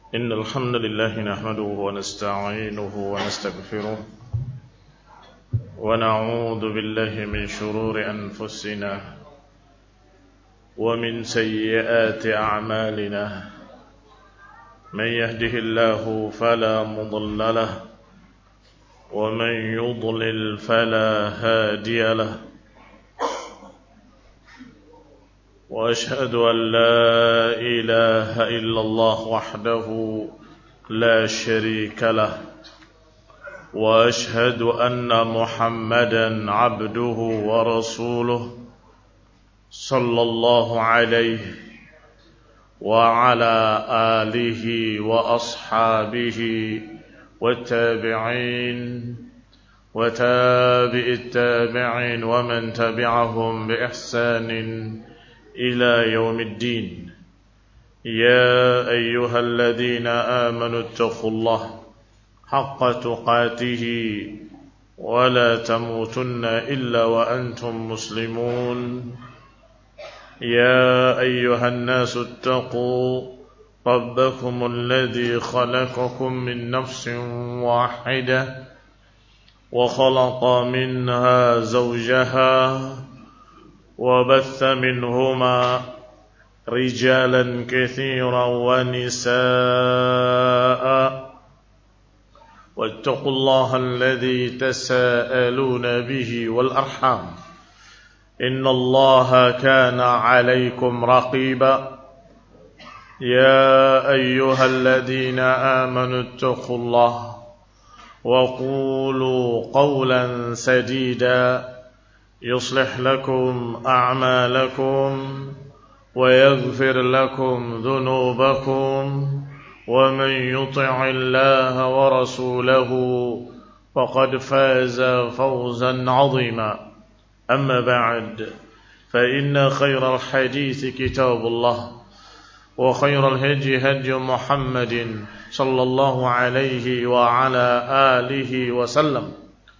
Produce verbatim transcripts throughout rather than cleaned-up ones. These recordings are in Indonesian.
إن الحمد لله نحمده ونستعينه ونستغفره ونعوذ بالله من شرور أنفسنا ومن سيئات أعمالنا من يهده الله فلا مضل له ومن يضلل فلا هادي له وأشهد أن لا إله إلا الله وحده لا شريك له وأشهد أن محمدا عبده ورسوله صلى الله عليه وعلى آله وأصحابه والتابعين وتابع التابعين ومن تبعهم بإحسان إلى يوم الدين. يا أيها الذين آمنوا اتقوا الله حق تقاته ولا تموتن إلا وأنتم مسلمون. يا أيها الناس اتقوا ربكم الذي خلقكم من نفس واحدة وخلق منها زوجها وبث منهما رجالا كثيرا ونساء واتقوا الله الذي تساءلون به والأرحام إن الله كان عليكم رقيبا. يا أيها الذين آمنوا اتقوا الله وقولوا قولا سديدا يصلح لكم أعمالكم ويغفر لكم ذنوبكم ومن يطع الله ورسوله فقد فاز فوزا عظيما. أما بعد فإن خير الحديث كتاب الله وخير الهدي هدي محمد صلى الله عليه وعلى آله وسلم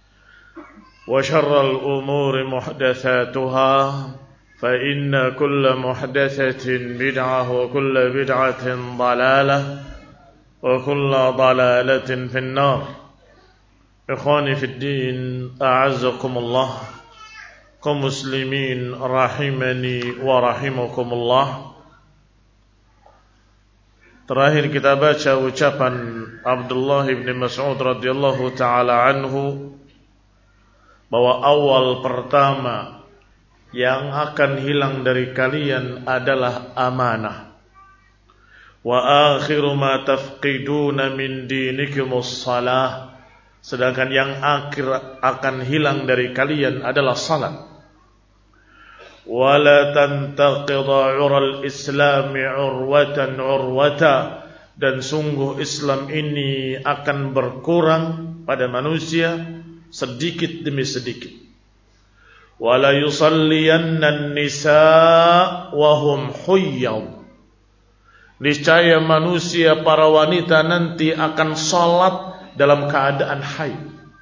وشر الأمور محدثاتها فإن كل محدثة بدعة وكل بدعة ضلالة وكل ضلالة في النار. إخواني في الدين أعزكم الله kaum muslimin rahimani wa rahimakumullah. Terakhir kita baca ucapan Abdullah bin Mas'ud radhiyallahu taala anhu bahwa awal pertama yang akan hilang dari kalian adalah amanah. Wa akhiru ma tafqiduna min dinikumus salah. Sedangkan yang akhir akan hilang dari kalian adalah salat. Wala tantaqidha 'ural islami 'urwatan 'urwata, dan sungguh Islam ini akan berkurang pada manusia sedikit demi sedikit. Wala yusalliyanna an-nisaa wa hum huyyad, niscaya manusia para wanita nanti akan salat dalam keadaan haid.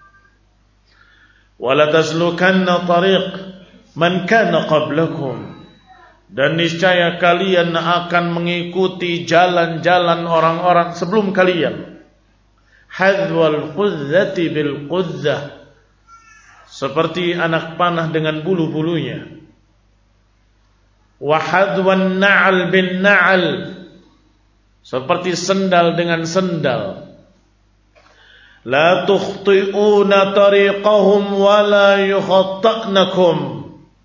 Wala taslukanna tariq man kana qablakum, dan niscaya kalian akan mengikuti jalan-jalan orang-orang sebelum kalian. Hadwal quzzati bil quzzah, seperti anak panah dengan bulu-bulunya. Wa hadwan na'al bin na'al, seperti sendal dengan sendal. La tukhti'una tariqahum wa la yukhatta'nakum,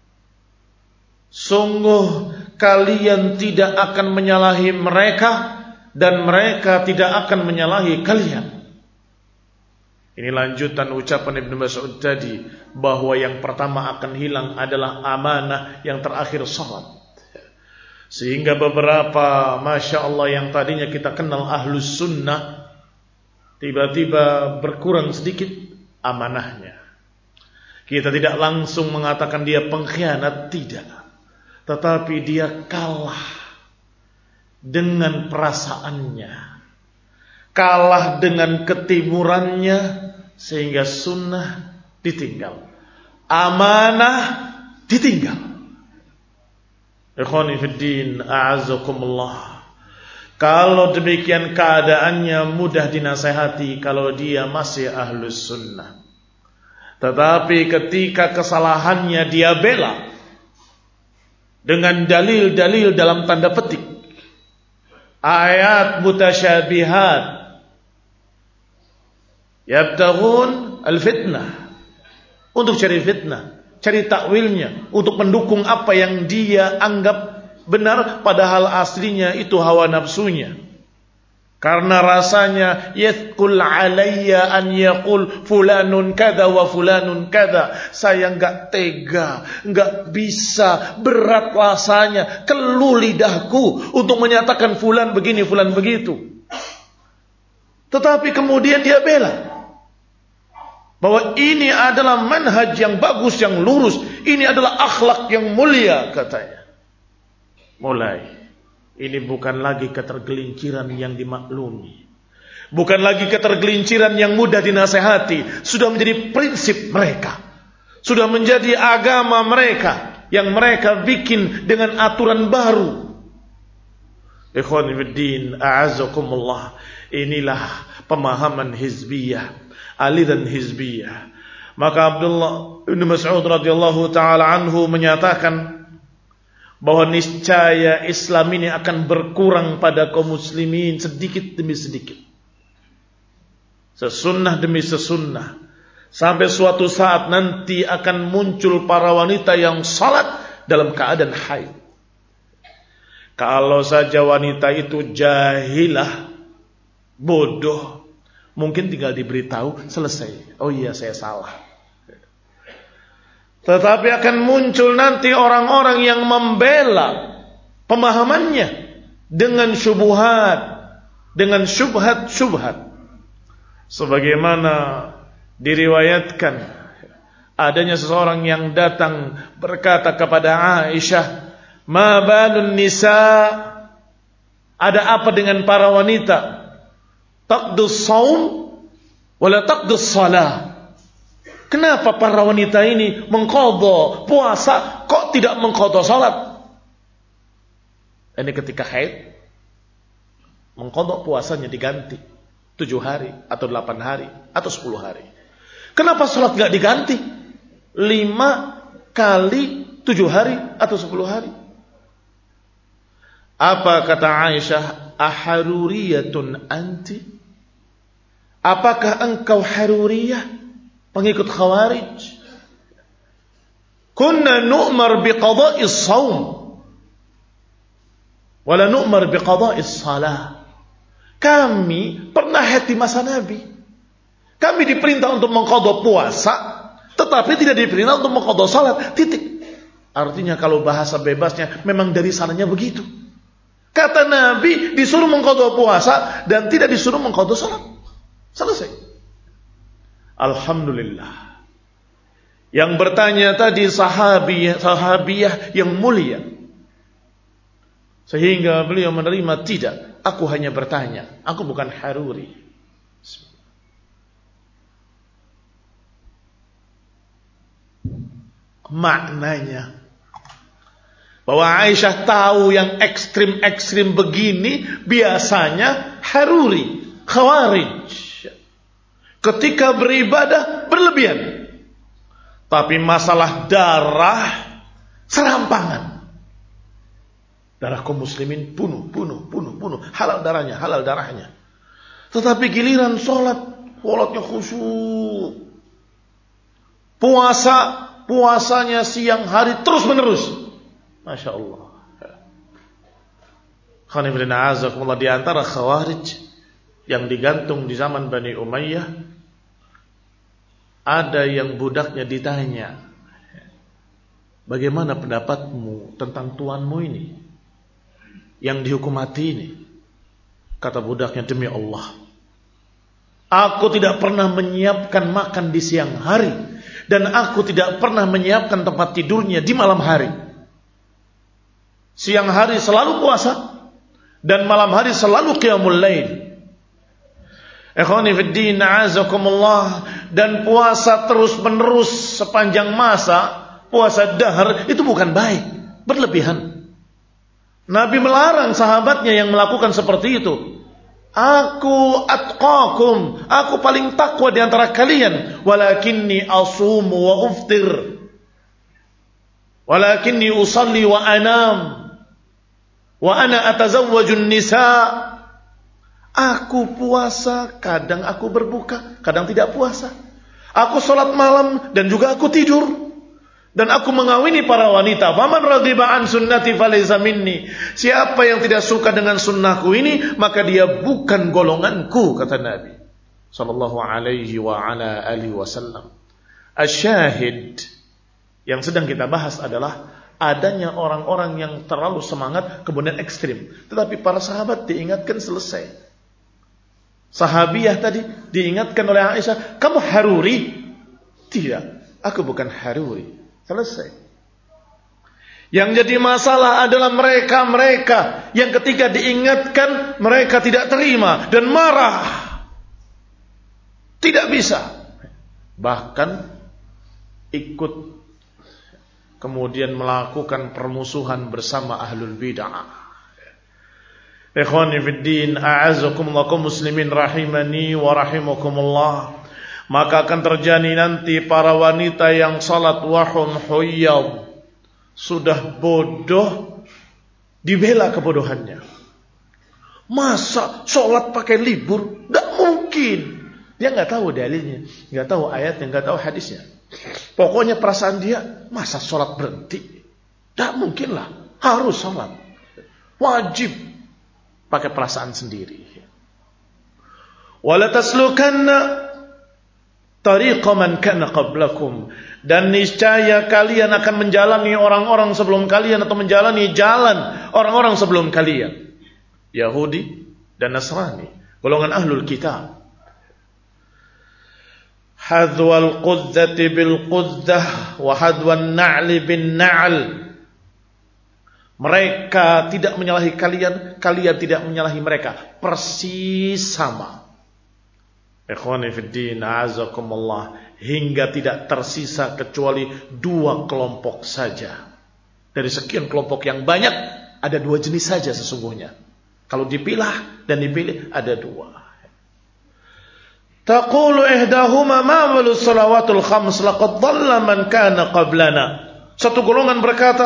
sungguh kalian tidak akan menyalahi mereka dan mereka tidak akan menyalahi kalian. Ini lanjutan ucapan Ibnu Mas'ud tadi, bahwa yang pertama akan hilang adalah amanah, yang terakhir salat. Sehingga beberapa Masya Allah yang tadinya kita kenal ahlus sunnah, tiba-tiba berkurang sedikit amanahnya. Kita tidak langsung mengatakan dia pengkhianat, tidak, tetapi dia kalah dengan perasaannya, kalah dengan ketimurannya, sehingga sunnah ditinggal, amanah ditinggal. Ikhwani fiddin, a'azzakumullah. Kalau demikian keadaannya mudah dinasehati kalau dia masih ahlus sunnah. Tetapi ketika kesalahannya dia bela dengan dalil-dalil dalam tanda petik, ayat mutasyabihat, yabtaghun al-fitnah, untuk cari fitnah, cari takwilnya, untuk mendukung apa yang dia anggap benar, padahal aslinya itu hawa nafsunya. Karena rasanya yathqul alayya an yaqul fulanun kada wa fulanun kada. Saya enggak tega, enggak bisa, berat rasanya, keluh lidahku untuk menyatakan fulan begini, fulan begitu. Tetapi kemudian dia bela bahwa ini adalah manhaj yang bagus, yang lurus, ini adalah akhlak yang mulia, katanya. Mulai, ini bukan lagi ketergelinciran yang dimaklumi, bukan lagi ketergelinciran yang mudah dinasehati. Sudah menjadi prinsip mereka, sudah menjadi agama mereka yang mereka bikin dengan aturan baru. Ikhwan fiddin, a'azzakumullah. Inilah pemahaman hizbiyah, aliran hizbiyah. Maka Abdullah bin Mas'ud radhiyallahu taala anhu menyatakan bahwa niscaya Islam ini akan berkurang pada kaum muslimin sedikit demi sedikit, sesunnah demi sesunnah, sampai suatu saat nanti akan muncul para wanita yang salat dalam keadaan haid. Kalau saja wanita itu jahilah, bodoh, mungkin tinggal diberitahu, selesai. Oh iya, saya salah. Tetapi akan muncul nanti orang-orang yang membela pemahamannya dengan syubhat, dengan syubhat-syubhat. Sebagaimana diriwayatkan, adanya seseorang yang datang berkata kepada Aisyah, "Ma balun nisa?" Ada apa dengan para wanita? Taqdus shaum wala taqdus shalah. Kenapa para wanita ini mengqadha puasa kok tidak mengqadha salat? Ini ketika haid, mengqadha puasanya diganti tujuh hari atau delapan hari atau sepuluh hari. Kenapa salat enggak diganti lima kali tujuh hari atau sepuluh hari? Apa kata Aisyah? Aharuriyatun anti? Apakah engkau haruriyah, pengikut Khawarij? Kunna nu'mar biqada'is shaum wala nu'mar biqada'is salah. Kami pernah haid di masa Nabi. Kami diperintah untuk mengqadha puasa, tetapi tidak diperintah untuk mengqadha salat. Titik. Artinya kalau bahasa bebasnya memang dari sananya begitu. Kata Nabi disuruh mengqadha puasa dan tidak disuruh mengqadha salat. Selesai. Alhamdulillah. Yang bertanya tadi sahabiyah, sahabiyah yang mulia, sehingga beliau menerima, tidak, aku hanya bertanya, aku bukan haruri. Maknanya bahwa Aisyah tahu yang ekstrim-ekstrim begini biasanya haruri, Khawarij. Ketika beribadah berlebihan. Tapi masalah darah serampangan. Darah kaum muslimin bunuh, bunuh, bunuh, bunuh. Halal darahnya, halal darahnya. Tetapi giliran sholat, sholatnya khusyuk. Puasa, puasanya siang hari terus menerus. Masya Allah. Khanifidina azakumullah, di antara Khawarij yang digantung di zaman Bani Umayyah, ada yang budaknya ditanya, bagaimana pendapatmu tentang tuanmu ini yang dihukum mati ini? Kata budaknya, demi Allah, aku tidak pernah menyiapkan makan di siang hari, dan aku tidak pernah menyiapkan tempat tidurnya di malam hari. Siang hari selalu puasa, dan malam hari selalu qiyamul lail. Ikhwani fiddin, a'azakumullah. Dan puasa terus menerus sepanjang masa, puasa dahar, itu bukan baik, berlebihan. Nabi melarang sahabatnya yang melakukan seperti itu. Aku atqakum, aku paling takwa di antara kalian. Walakinni asumu wa uftir. Walakinni usalli wa anam. Wa ana atazawwajun nisa. Aku puasa, kadang aku berbuka, kadang tidak puasa. Aku sholat malam dan juga aku tidur. Dan aku mengawini para wanita. Faman raghiba an sunnati falaysa minni. Siapa yang tidak suka dengan sunnahku ini, maka dia bukan golonganku, kata Nabi sallallahu alaihi wa ala alihi wasallam. Asyahid yang sedang kita bahas adalah adanya orang-orang yang terlalu semangat kemudian ekstrim. Tetapi para sahabat diingatkan selesai. Sahabiyah tadi diingatkan oleh Aisyah, kamu haruri? Tidak, aku bukan haruri. Selesai. Yang jadi masalah adalah mereka-mereka yang ketika diingatkan mereka tidak terima dan marah. Tidak bisa. Bahkan ikut kemudian melakukan permusuhan bersama ahlul bid'ah. Ikhwani fiddin, a'azakumullah kaum muslimin rahimani wa rahimakumullah. Maka akan terjadi nanti para wanita yang salat wahum huyyad, sudah bodoh, dibela kebodohannya. Masa salat pakai libur? Tidak mungkin. Dia nggak tahu dalilnya, nggak tahu ayatnya, nggak tahu hadisnya. Pokoknya perasaan dia, masa salat berhenti? Tidak mungkin lah, harus salat. Wajib pakai perasaan sendiri. Wala taslukanna tariqa man kana qablakum, dan niscaya kalian akan menjalani orang-orang sebelum kalian atau menjalani jalan orang-orang sebelum kalian, Yahudi dan Nasrani, golongan ahlul kitab. Hadwal qudzati bil qudzah wa hadwan na'li bin na'al. Mereka tidak menyalahi kalian, kalian tidak menyalahi mereka, persis sama. Ikhwani fiddin, a'azakumullah, hingga tidak tersisa kecuali dua kelompok saja. Dari sekian kelompok yang banyak, ada dua jenis saja sesungguhnya. Kalau dipilah dan dipilih, ada dua. Taqulu ihdahuma ma walus salawatul khams laqad dhalla man kana qablana. Satu golongan berkata,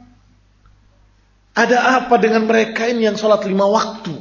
ada apa dengan mereka ini yang salat lima waktu?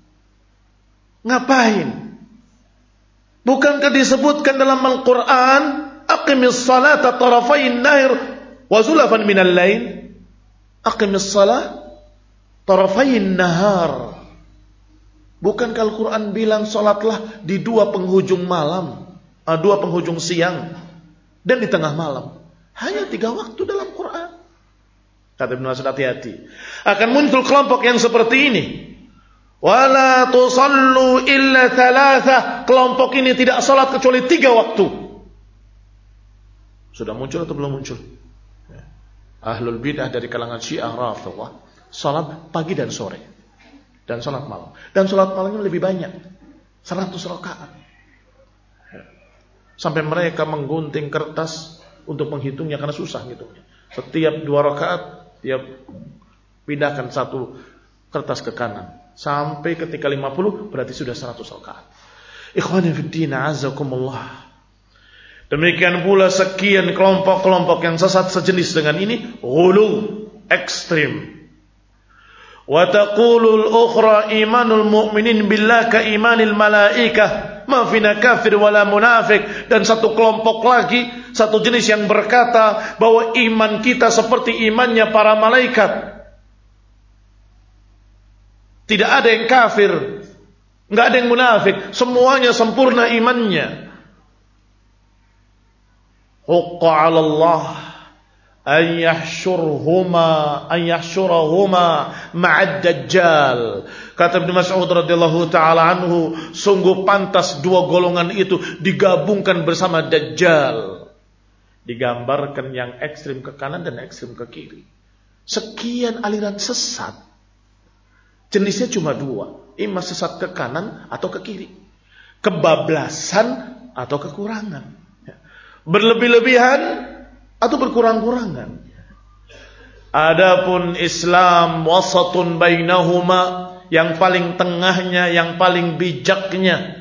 Ngapain? Bukankah disebutkan dalam Al-Quran, aqimis salata tarafayn nahar wa zulafan minal lail? Aqimis salat tarafayn nahar. Bukankah Al-Quran bilang salatlah di dua penghujung malam, dua penghujung siang dan di tengah malam? Hanya tiga waktu dalam Quran. Kata Ibnu Mas'ud, hati-hati. Akan muncul kelompok yang seperti ini. Wala tusallu illa thalatha. Kelompok ini tidak salat kecuali tiga waktu. Sudah muncul atau belum muncul? Ahlul bidah dari kalangan Syiah Rafidhah salat pagi dan sore, dan salat malam. Dan salat malamnya lebih banyak, seratus rakaat. Sampai mereka menggunting kertas untuk menghitungnya karena susah ngitungnya. Setiap dua rakaat dia pindahkan satu kertas ke kanan. Sampai ketika lima puluh berarti sudah seratus rakaat. Ikhwani fiddin, azakumullah. Demikian pula sekian kelompok-kelompok yang sesat sejenis dengan ini, ghulu, ekstrim. Wa taqulul ukhra imanul mu'minin billah ka imanil malaikah ma fina kafir wala munafik. Dan satu kelompok lagi, satu jenis yang berkata bahwa iman kita seperti imannya para malaikat. Tidak ada yang kafir, enggak ada yang munafik, semuanya sempurna imannya. Haqqa 'ala Allah an yahsyurhuma an yahsyurahuma ma'ad dajjal. Kata Ibnu Mas'ud radhiyallahu taala anhu, sungguh pantas dua golongan itu digabungkan bersama Dajjal. Digambarkan yang ekstrim ke kanan dan ekstrim ke kiri. Sekian aliran sesat. Jenisnya cuma dua, imma sesat ke kanan atau ke kiri, kebablasan atau kekurangan, berlebih-lebihan atau berkurang-kurangan. Adapun Islam wasatun bainahuma, yang paling tengahnya, yang paling bijaknya.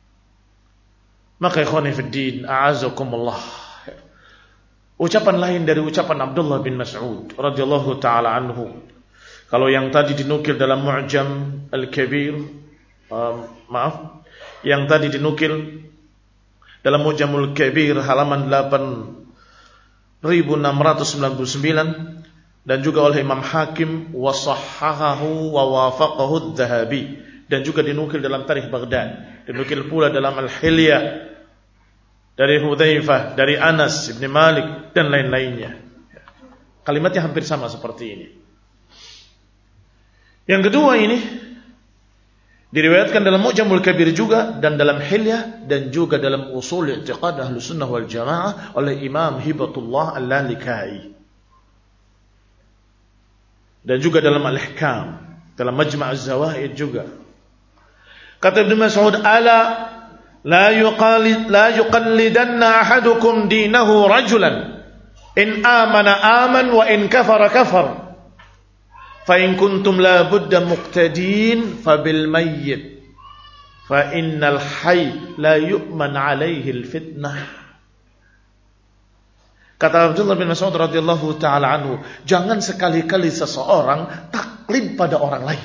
Maka ikhwani fiddin, a'azakumullah, ucapan lain dari ucapan Abdullah bin Mas'ud radhiyallahu taala anhu. Kalau yang tadi dinukil dalam Mu'jam Al-Kabir, um, maaf, yang tadi dinukil dalam Mu'jamul Kabir halaman delapan ribu enam ratus sembilan puluh sembilan, dan juga oleh Imam Hakim wa sahhahahu wa wafaqahu adz-Dzahabi, dan juga dinukil dalam Tarikh Baghdad, dinukil pula dalam Al-Hilyah dari Hudzaifah, dari Anas bin Malik dan lain-lainnya. Kalimatnya hampir sama seperti ini. Yang kedua ini diriwayatkan dalam Mu'jamul Kabir juga, dan dalam Hilyah, dan juga dalam Ushul I'tiqad Ahlussunnah wal Jamaah oleh Imam Hibatullah Al-Lalikai, dan juga dalam Al-Ihkam, dalam Majma' Az-Zawaid juga. Kata Ibnu Mas'ud, ala la yuqalid la yuqallidanna ahadukum dinahu rajulan in amana aman wa in kafara kafar fa in kuntum la budda muqtadin fa bil mayyit fa innal hayy la yu'man alaihi al fitnah. Kata Abdullah bin Mas'ud radhiyallahu taala anhu, jangan sekali-kali seseorang taklid pada orang lain.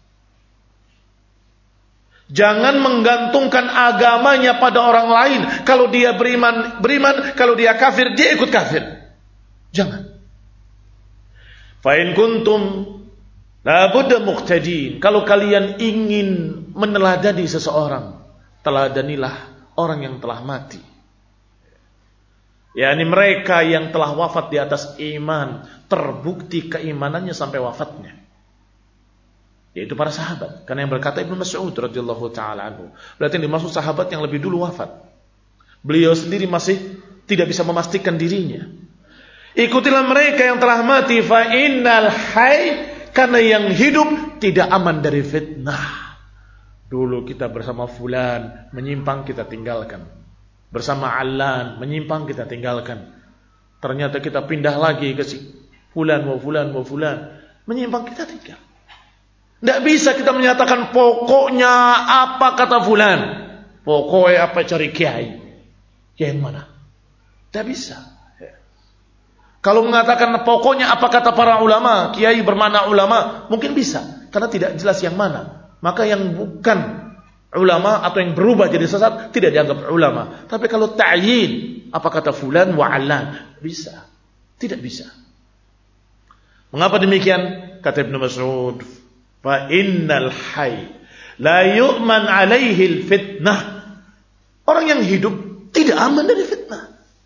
Jangan menggantungkan agamanya pada orang lain. Kalau dia beriman, beriman, kalau dia kafir, dia ikut kafir. Jangan. Fa in kuntum la budda muqtadin. Kalau kalian ingin meneladani seseorang, teladanilah orang yang telah mati. yakni mereka yang telah wafat di atas iman, terbukti keimanannya sampai wafatnya, yaitu para sahabat. Karena yang berkata Ibnu Mas'ud radhiyallahu taala anhu, berarti yang dimaksud sahabat yang lebih dulu wafat. Beliau sendiri masih tidak bisa memastikan dirinya. Ikutilah mereka yang telah mati, fa innal hayy, karena yang hidup tidak aman dari fitnah. Dulu kita bersama fulan, menyimpang kita tinggalkan. Bersama Alan, menyimpang kita tinggalkan. Ternyata kita pindah lagi ke si fulan wa fulan wa fulan, menyimpang kita tinggal. Tidak bisa kita menyatakan pokoknya apa kata fulan, pokoknya apa cari kiai. Yang mana? Tidak bisa. Kalau mengatakan pokoknya apa kata para ulama, kiai bermakna ulama, mungkin bisa, karena tidak jelas yang mana. Maka yang bukan ulama atau yang berubah jadi sesat tidak dianggap ulama. Tapi kalau ta'yin, apa kata fulan wa alan, bisa. Tidak bisa. Mengapa demikian? Kata Ibnu Mas'ud, fa innal hayy la yu'man alaihi al fitnah. Orang yang hidup tidak aman dari fitnah.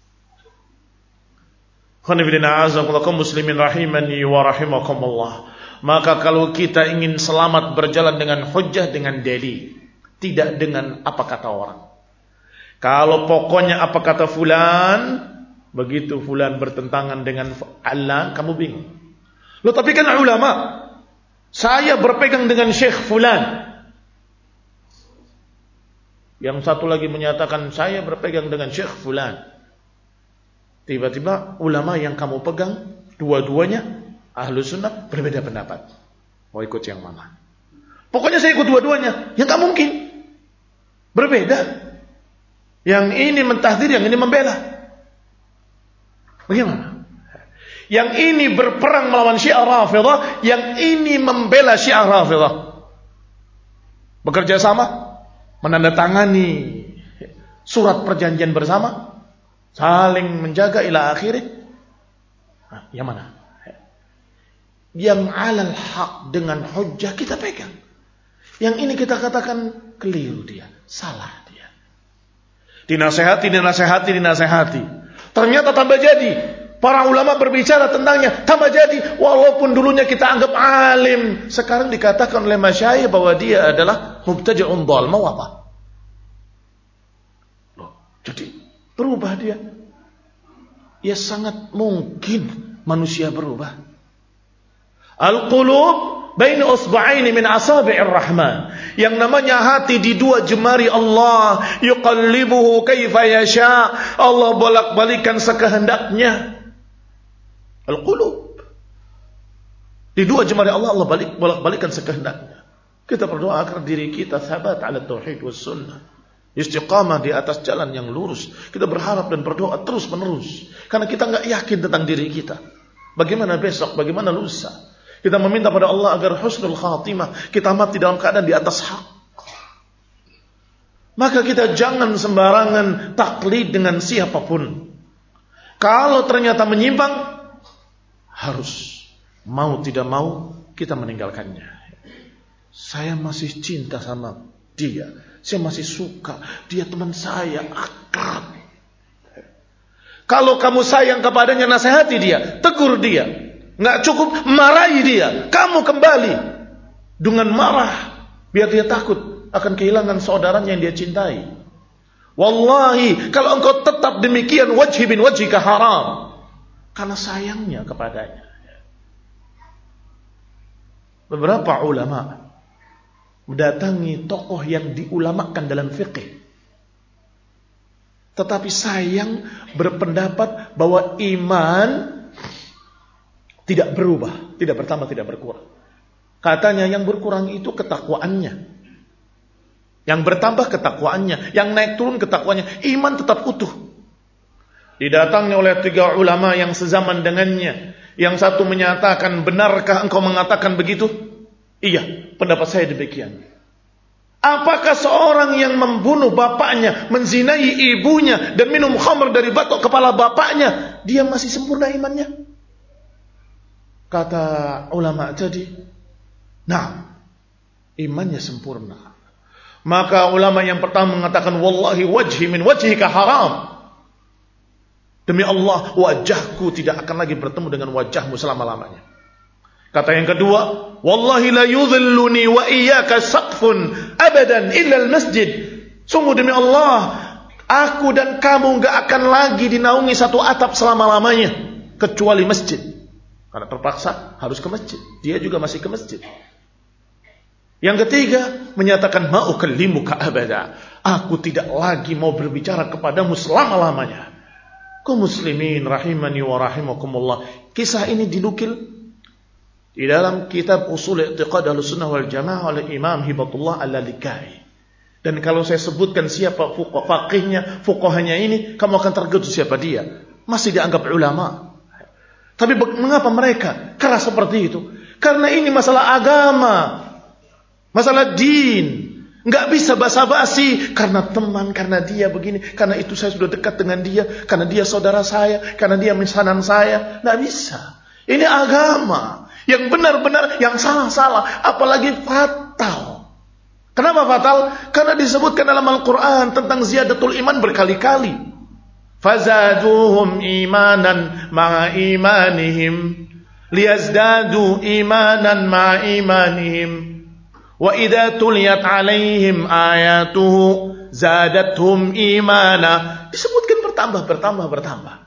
Kaum muslimin rahimani wa rahimakumullah. Maka kalau kita ingin selamat berjalan dengan hujjah, dengan dalil, tidak dengan apa kata orang. Kalau pokoknya apa kata fulan, begitu fulan bertentangan dengan Allah, kamu bingung. Loh tapi kan ulama, saya berpegang dengan syekh fulan. Yang satu lagi menyatakan saya berpegang dengan syekh fulan. Tiba-tiba ulama yang kamu pegang, dua-duanya ahlu sunnah, berbeda pendapat. Mau ikut yang mana? Pokoknya saya ikut dua-duanya. Ya gak mungkin. Berbeda. Yang ini mentahdir, yang ini membela. Bagaimana? Yang ini berperang melawan Syiah Rafidah, yang ini membela Syiah Rafidah. Bekerja sama, menandatangani surat perjanjian bersama, saling menjaga ila akhirnya. Nah, yang mana? Yang alal haq dengan hujjah kita pegang. Yang ini kita katakan keliru dia, salah dia. Dinasehati, dinasehati, dinasehati. Ternyata tambah jadi. Para ulama berbicara tentangnya, tambah jadi. Walaupun dulunya kita anggap alim, sekarang dikatakan oleh masyayikh bahwa dia adalah mubtadi'un dhal. Mau apa? Loh, jadi berubah dia. Ya sangat mungkin manusia berubah. Al-qulub baina usba'aini min asabi'ir rahman. Yang namanya hati di dua jemari Allah. Yuqallibuhu kaifa yasha. Allah bolak-balikan sekehendaknya. Al-qulub. Di dua jemari Allah, Allah balik, bolak-balikan sekehendaknya. Kita berdoa agar diri kita sabat ala tauhid was sunnah, istiqamah di atas jalan yang lurus. Kita berharap dan berdoa terus menerus, karena kita nggak yakin tentang diri kita. Bagaimana besok, bagaimana lusa. Kita meminta pada Allah agar husnul khatimah, kita mati dalam keadaan di atas hak. Maka kita jangan sembarangan taklid dengan siapapun. Kalau ternyata menyimpang, harus mau tidak mau kita meninggalkannya. Saya masih cinta sama dia, saya masih suka, dia teman saya, akrab. Kalau kamu sayang kepadanya, nasihati dia, tegur dia. Nggak cukup marahi dia, kamu kembali dengan marah, biar dia takut akan kehilangan saudaranya yang dia cintai. Wallahi, kalau engkau tetap demikian, wajhi bin wajhika haram, karena sayangnya kepadanya. Beberapa ulama mendatangi tokoh yang diulamakan dalam fikih, tetapi sayang berpendapat bahwa iman tidak berubah, tidak bertambah, tidak berkurang. Katanya yang berkurang itu ketakwaannya, yang bertambah ketakwaannya, yang naik turun ketakwaannya, iman tetap utuh. Didatangi oleh tiga ulama yang sezaman dengannya. Yang satu menyatakan, benarkah engkau mengatakan begitu? Iya, pendapat saya demikian. Apakah seorang yang membunuh bapaknya, menzinai ibunya, dan minum khamr dari batok kepala bapaknya, dia masih sempurna imannya? Kata ulama tadi, nah, imannya sempurna. Maka ulama yang pertama mengatakan, wallahi wajhi min wajhika haram. Demi Allah, wajahku tidak akan lagi bertemu dengan wajahmu selama-lamanya. Kata yang kedua, wallahi la yudhilluni wa iyyaka saqfun abadan illa al-masjid. Sungguh demi Allah, aku dan kamu enggak akan lagi dinaungi satu atap selama-lamanya kecuali masjid. Karena terpaksa harus ke masjid. Dia juga masih ke masjid. Yang ketiga menyatakan, ma'ukallimuka abada. Aku tidak lagi mau berbicara kepadamu selama-lamanya. Kaum muslimin rahimani wa rahimakumullah. Kisah ini dinukil di dalam kitab Ushul I'tiqad Ahlussunnah wal Jamaah oleh Imam Hibatullah Al-Lalikai. Dan kalau saya sebutkan siapa faqihnya, fuqahanya ini, kamu akan terkejut siapa dia. Masih dianggap ulama. Tapi mengapa mereka keras seperti itu? Karena ini masalah agama, masalah din. Enggak bisa basa-basi karena teman, karena dia begini, karena itu saya sudah dekat dengan dia, karena dia saudara saya, karena dia misanan saya. Enggak bisa. Ini agama yang benar-benar, yang salah-salah, apalagi fatal. Kenapa fatal? Karena disebutkan dalam Al-Quran tentang ziyadatul iman berkali-kali. Fazaduhum imanan ma'a imanihim liyazdadu imanan ma'a imanihim. Wa idza tuliyat alaihim ayatuhu zadatuhum imana. Disebutkan bertambah, bertambah, bertambah.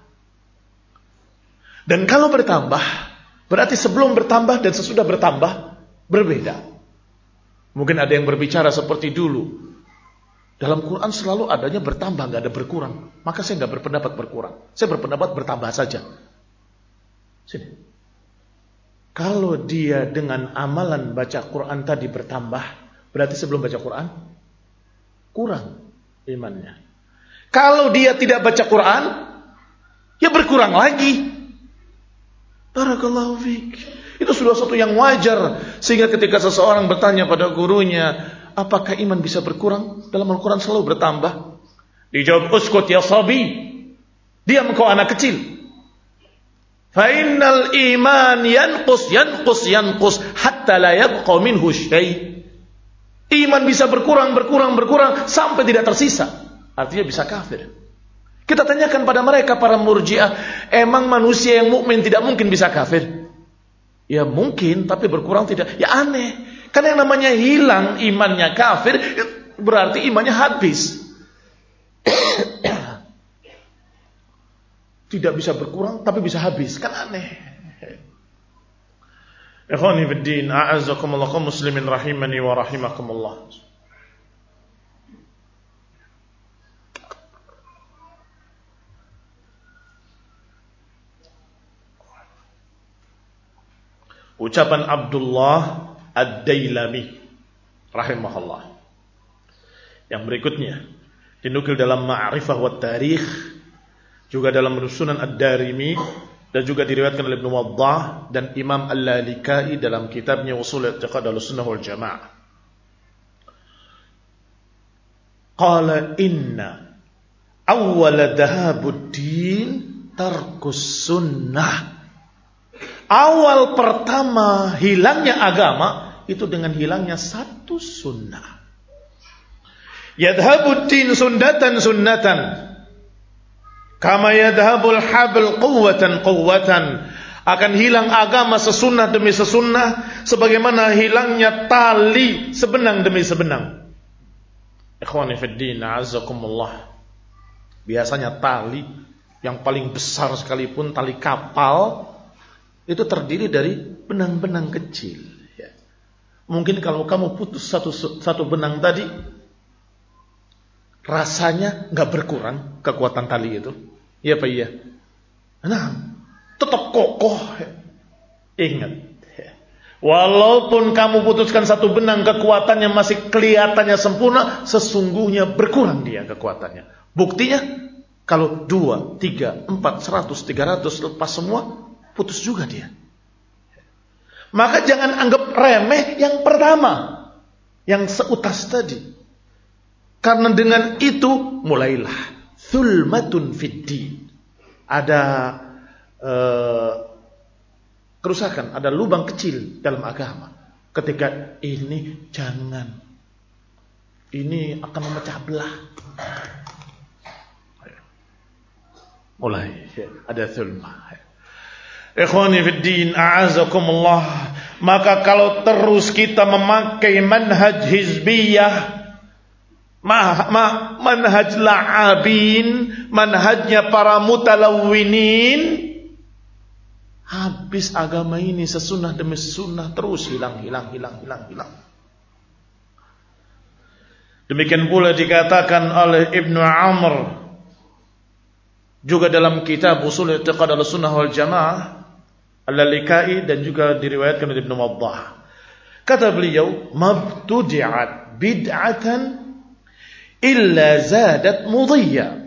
Dan kalau bertambah, berarti sebelum bertambah dan sesudah bertambah berbeda. Mungkin ada yang berbicara seperti dulu, dalam Quran selalu adanya bertambah, nggak ada berkurang. Maka saya nggak berpendapat berkurang, saya berpendapat bertambah saja. Sini. Kalau dia dengan amalan baca Quran tadi bertambah, berarti sebelum baca Quran kurang imannya. Kalau dia tidak baca Quran, ya berkurang lagi. Barakallahu fiik. Itu sudah sesuatu yang wajar. Sehingga ketika seseorang bertanya pada gurunya, apakah iman bisa berkurang? Dalam Al-Quran selalu bertambah. Dijawab, uskut ya sabi. Diam kau anak kecil. Fa'innal iman yanqus yanqus yanqus hatta la yabqa minhu syai'. Iman bisa berkurang berkurang berkurang sampai tidak tersisa. Artinya bisa kafir. Kita tanyakan pada mereka para murji'ah, emang manusia yang mukmin tidak mungkin bisa kafir? Ya mungkin, tapi berkurang tidak. Ya aneh. Karena yang namanya hilang imannya kafir, berarti imannya habis. Tidak bisa berkurang tapi bisa habis, kan aneh. Ikhwani fiddin, a'azzakumullah kaum muslimin rahimani wa rahimakumullah. ucapan Abdullah Ad-Dailami rahimahullah. Yang berikutnya dinukil dalam Ma'rifah wa Tarikh, juga dalam Sunan Ad-Darimi, dan juga diriwayatkan oleh Ibnu Waddah dan Imam Al-Lalikai dalam kitabnya Ushul I'tiqad Ahlussunnah wal Jamaah. Qala inna awwala dhahabuddin tarkus sunnah. Awal pertama hilangnya agama itu dengan hilangnya satu sunnah. Yadhabuddin sunnatan sunnatan kama yadhabul habl quwwatan quwwatan. Akan hilang agama sesunnah demi sesunnah sebagaimana hilangnya tali sebenang demi sebenang. Ikhwani fid din, a'azzakumullah. Biasanya tali yang paling besar sekalipun, tali kapal, itu terdiri dari benang-benang kecil. Ya. Mungkin kalau kamu putus satu satu benang tadi, rasanya nggak berkurang kekuatan tali itu. Iya Pak, iya. Nah, tetap kokoh. Ingat. Walaupun kamu putuskan satu benang, kekuatannya masih kelihatannya sempurna, sesungguhnya berkurang dia kekuatannya. Buktinya, kalau dua, tiga, empat, seratus, tiga ratus lepas semua, putus juga dia. Maka jangan anggap remeh yang pertama, yang seutas tadi. Karena dengan itu mulailah zulmatun fid-din. Ada uh, kerusakan, ada lubang kecil dalam agama. Ketika ini jangan, ini akan memecah belah. Mulai ada zulmah. Ikhwani fid din, a'azakumullah. Maka kalau terus kita memakai manhaj hizbiyah, Ma, ma, manhaj la'abin, manhajnya para mutalawwinin, habis agama ini sesunnah demi sesunnah, terus hilang, hilang, hilang, hilang, hilang. Demikian pula dikatakan oleh Ibnu Amr juga dalam kitab Ushul I'tiqad Ahlussunnah wal Jamaah Al-Lalikai, dan juga diriwayatkan oleh Ibnu Waddah. Kata beliau, mabtudi'at bid'atan illa zadat mudiyya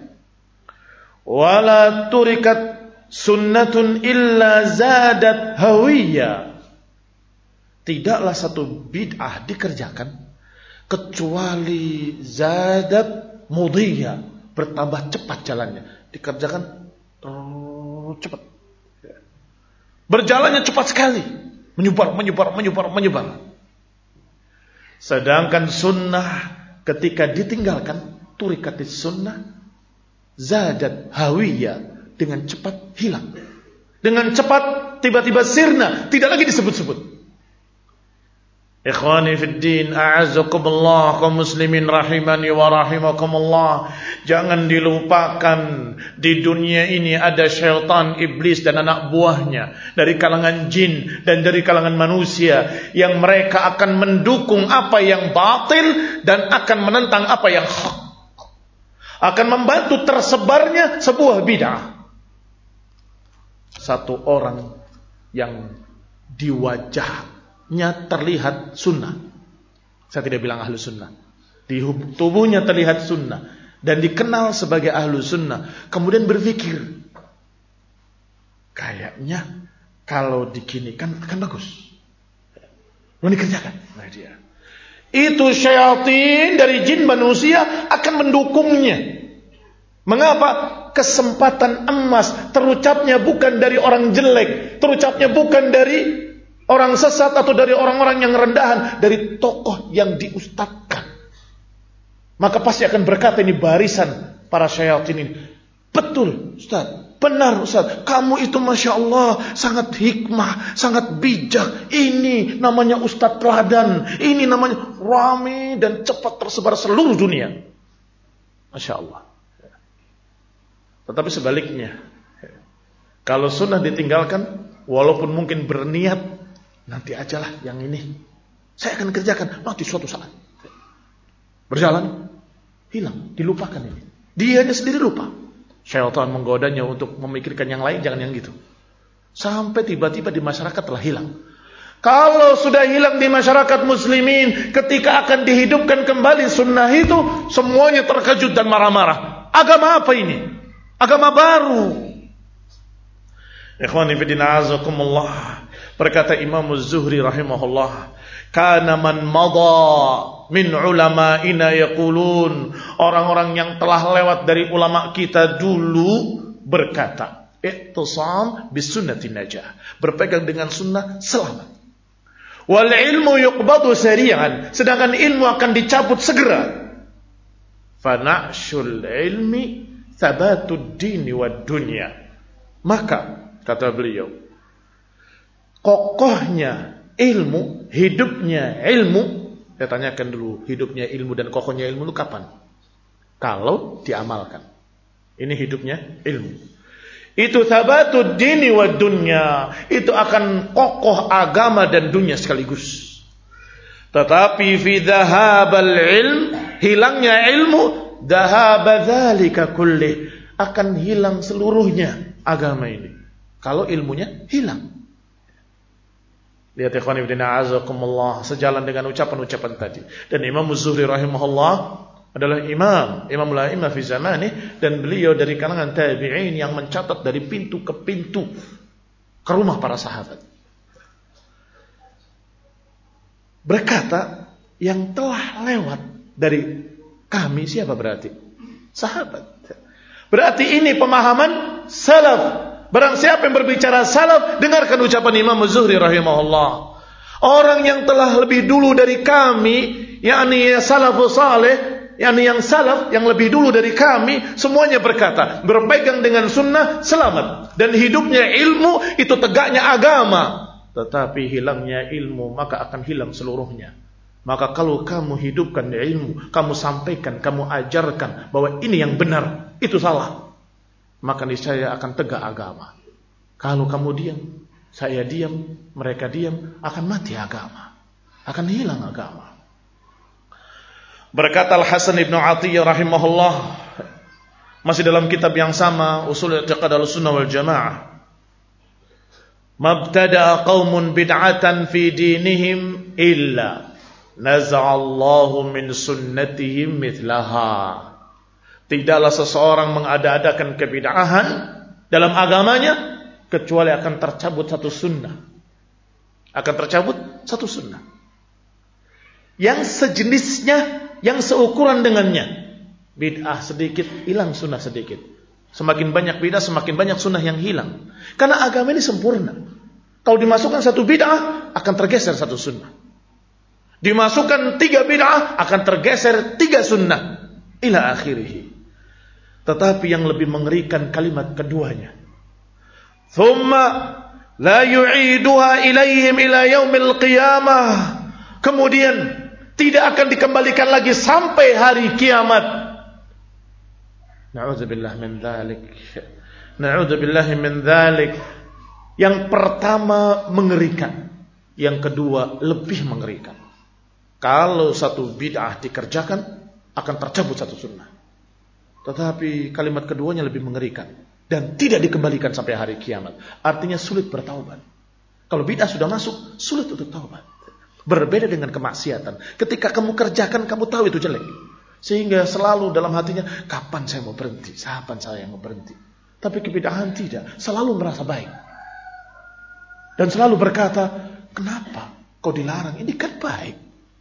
wala turikat sunnatun illa zadat hawiyya. Tidaklah satu bid'ah dikerjakan kecuali zadat mudiyya, bertambah cepat jalannya. Dikerjakan oh, cepat, berjalannya cepat sekali, menyebar, menyebar, menyebar, menyebar. Sedangkan sunnah ketika ditinggalkan, turikatis sunnah, zadat hawiyah, dengan cepat hilang. Dengan cepat tiba-tiba sirna, tidak lagi disebut-sebut. Ikhwani fid din, a'azzakumullah, kaum muslimin rahimani wa rahimakumullah. Jangan dilupakan, di dunia ini ada syaitan, iblis dan anak buahnya dari kalangan jin dan dari kalangan manusia, yang mereka akan mendukung apa yang batil dan akan menentang apa yang hak, akan membantu tersebarnya sebuah bid'ah. Satu orang yang di wajahnya terlihat sunnah, saya tidak bilang ahlu sunnah, di tubuhnya terlihat sunnah dan dikenal sebagai ahlu sunnah, kemudian berpikir, kayaknya kalau diginikan akan bagus, lalu dikerjakan. Nah dia, itu syaitan dari jin manusia akan mendukungnya. Mengapa? Kesempatan emas terucapnya bukan dari orang jelek, terucapnya bukan dari orang sesat atau dari orang-orang yang rendahan, dari tokoh yang diustadkan. Maka pasti akan berkata, ini barisan para syaitan ini. Betul Ustaz, benar Ustaz, kamu itu Masya Allah sangat hikmah, sangat bijak. Ini namanya Ustaz teladan, ini namanya rame dan cepat tersebar seluruh dunia. Masya Allah. Tetapi sebaliknya, kalau sunnah ditinggalkan, walaupun mungkin berniat, nanti ajalah yang ini saya akan kerjakan, nanti suatu saat berjalan, hilang, dilupakan ini. Dianya sendiri lupa. Syaitan menggodanya untuk memikirkan yang lain, jangan yang gitu. Sampai tiba-tiba di masyarakat telah hilang. Kalau sudah hilang di masyarakat muslimin, ketika akan dihidupkan kembali sunnah itu, semuanya terkejut dan marah-marah. Agama apa ini? Agama baru. Ikhwani fillah azakumullah. Berkata Imam Az-Zuhri rahimahullah, kana man madha min ulama'ina yaqulun, orang-orang yang telah lewat dari ulama kita dulu berkata, i'tisam bis sunnati najah, berpegang dengan sunnah selamat. Wal ilmu yuqbadu sari'an, sedangkan ilmu akan dicabut segera. Fana'shul ilmi thabatud dini wad dunya. Maka kata beliau, kokohnya ilmu, hidupnya ilmu. Saya tanyakan dulu, hidupnya ilmu dan kokohnya ilmu itu kapan? Kalau diamalkan. Ini hidupnya ilmu. Itu thabatud dini wa dunya, itu akan kokoh agama dan dunia sekaligus. Tetapi fi dhahabal ilm, hilangnya ilmu, dhahaba dzalika kullih, akan hilang seluruhnya agama ini kalau ilmunya hilang. Lihat ikhwan fillah azakumullah, sejalan dengan ucapan-ucapan tadi. Dan Imam Az-Zuhri rahimahullah adalah imam, imamul a'immah fi zamani, dan beliau dari kalangan tabi'in yang mencatat dari pintu ke pintu ke rumah para sahabat. Berkata, yang telah lewat dari kami siapa berarti? Sahabat. Berarti ini pemahaman salaf. Barang siapa yang berbicara salaf, dengarkan ucapan Imam Az-Zuhri rahimahullah. Orang yang telah lebih dulu dari kami, yakni salafus saleh, yakni yang salaf yang lebih dulu dari kami, semuanya berkata, berpegang dengan sunnah selamat, dan hidupnya ilmu itu tegaknya agama. Tetapi hilangnya ilmu, maka akan hilang seluruhnya. Maka kalau kamu hidupkan ilmu, kamu sampaikan, kamu ajarkan bahwa ini yang benar, itu salah, maka niscaya akan tegak agama. Kalau kamu diam, saya diam, mereka diam, akan mati agama, akan hilang agama. Berkata Al-Hasan Ibn Atiyah rahimahullah, masih dalam kitab yang sama, Ushul I'tiqad Ahlussunnah wal Jamaah, mabtada'a qaumun bid'atan fi dinihim illa naza'allahu min sunnatihim mithlaha. Tidaklah seseorang mengada-adakan kebid'ahan dalam agamanya kecuali akan tercabut satu sunnah. Akan tercabut satu sunnah yang sejenisnya, yang seukuran dengannya. Bid'ah sedikit, hilang sunnah sedikit. Semakin banyak bid'ah, semakin banyak sunnah yang hilang. Karena agama ini sempurna. Kalau dimasukkan satu bid'ah, akan tergeser satu sunnah. Dimasukkan tiga bid'ah, akan tergeser tiga sunnah. Ila akhirih. Tetapi yang lebih mengerikan kalimat keduanya. Thumma la yu'iduha ilaihim ila yaumil qiyamah. Kemudian tidak akan dikembalikan lagi sampai hari kiamat. Na'udzubillah min dzalik. Na'udzubillah min dzalik. Yang pertama mengerikan, yang kedua lebih mengerikan. Kalau satu bid'ah dikerjakan, akan tercabut satu sunnah. Tetapi kalimat keduanya lebih mengerikan dan tidak dikembalikan sampai hari kiamat. Artinya sulit bertaubat. Kalau bid'ah sudah masuk, sulit untuk taubat. Berbeda dengan kemaksiatan. Ketika kamu kerjakan, kamu tahu itu jelek, sehingga selalu dalam hatinya, kapan saya mau berhenti? Kapan saya mau berhenti? Tapi kebid'ahan tidak, selalu merasa baik. Dan selalu berkata, kenapa kau dilarang? Ini kan baik.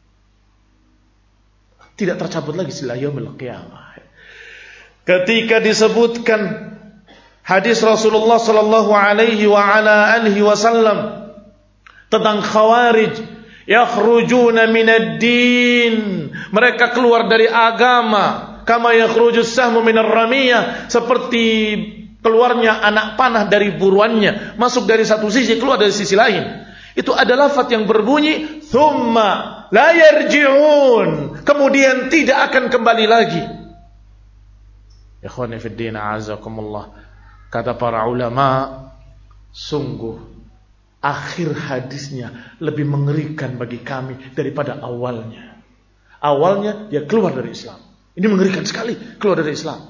Tidak tercabut lagi sila yaumil qiyamah. Ketika disebutkan hadis Rasulullah sallallahu alaihi wa ala alihi wasallam tentang Khawarij, yakhrujuna minad din, mereka keluar dari agama, kama yakhrujus sahmu minar ramiyah, seperti keluarnya anak panah dari buruannya, masuk dari satu sisi, keluar dari sisi lain. Itu adalah lafaz yang berbunyi thumma la yarji'un, kemudian tidak akan kembali lagi. Ikhwani fid din a'azakumullah, kata para ulama, sungguh akhir hadisnya lebih mengerikan bagi kami daripada awalnya. Awalnya dia keluar dari Islam, ini mengerikan sekali, keluar dari Islam.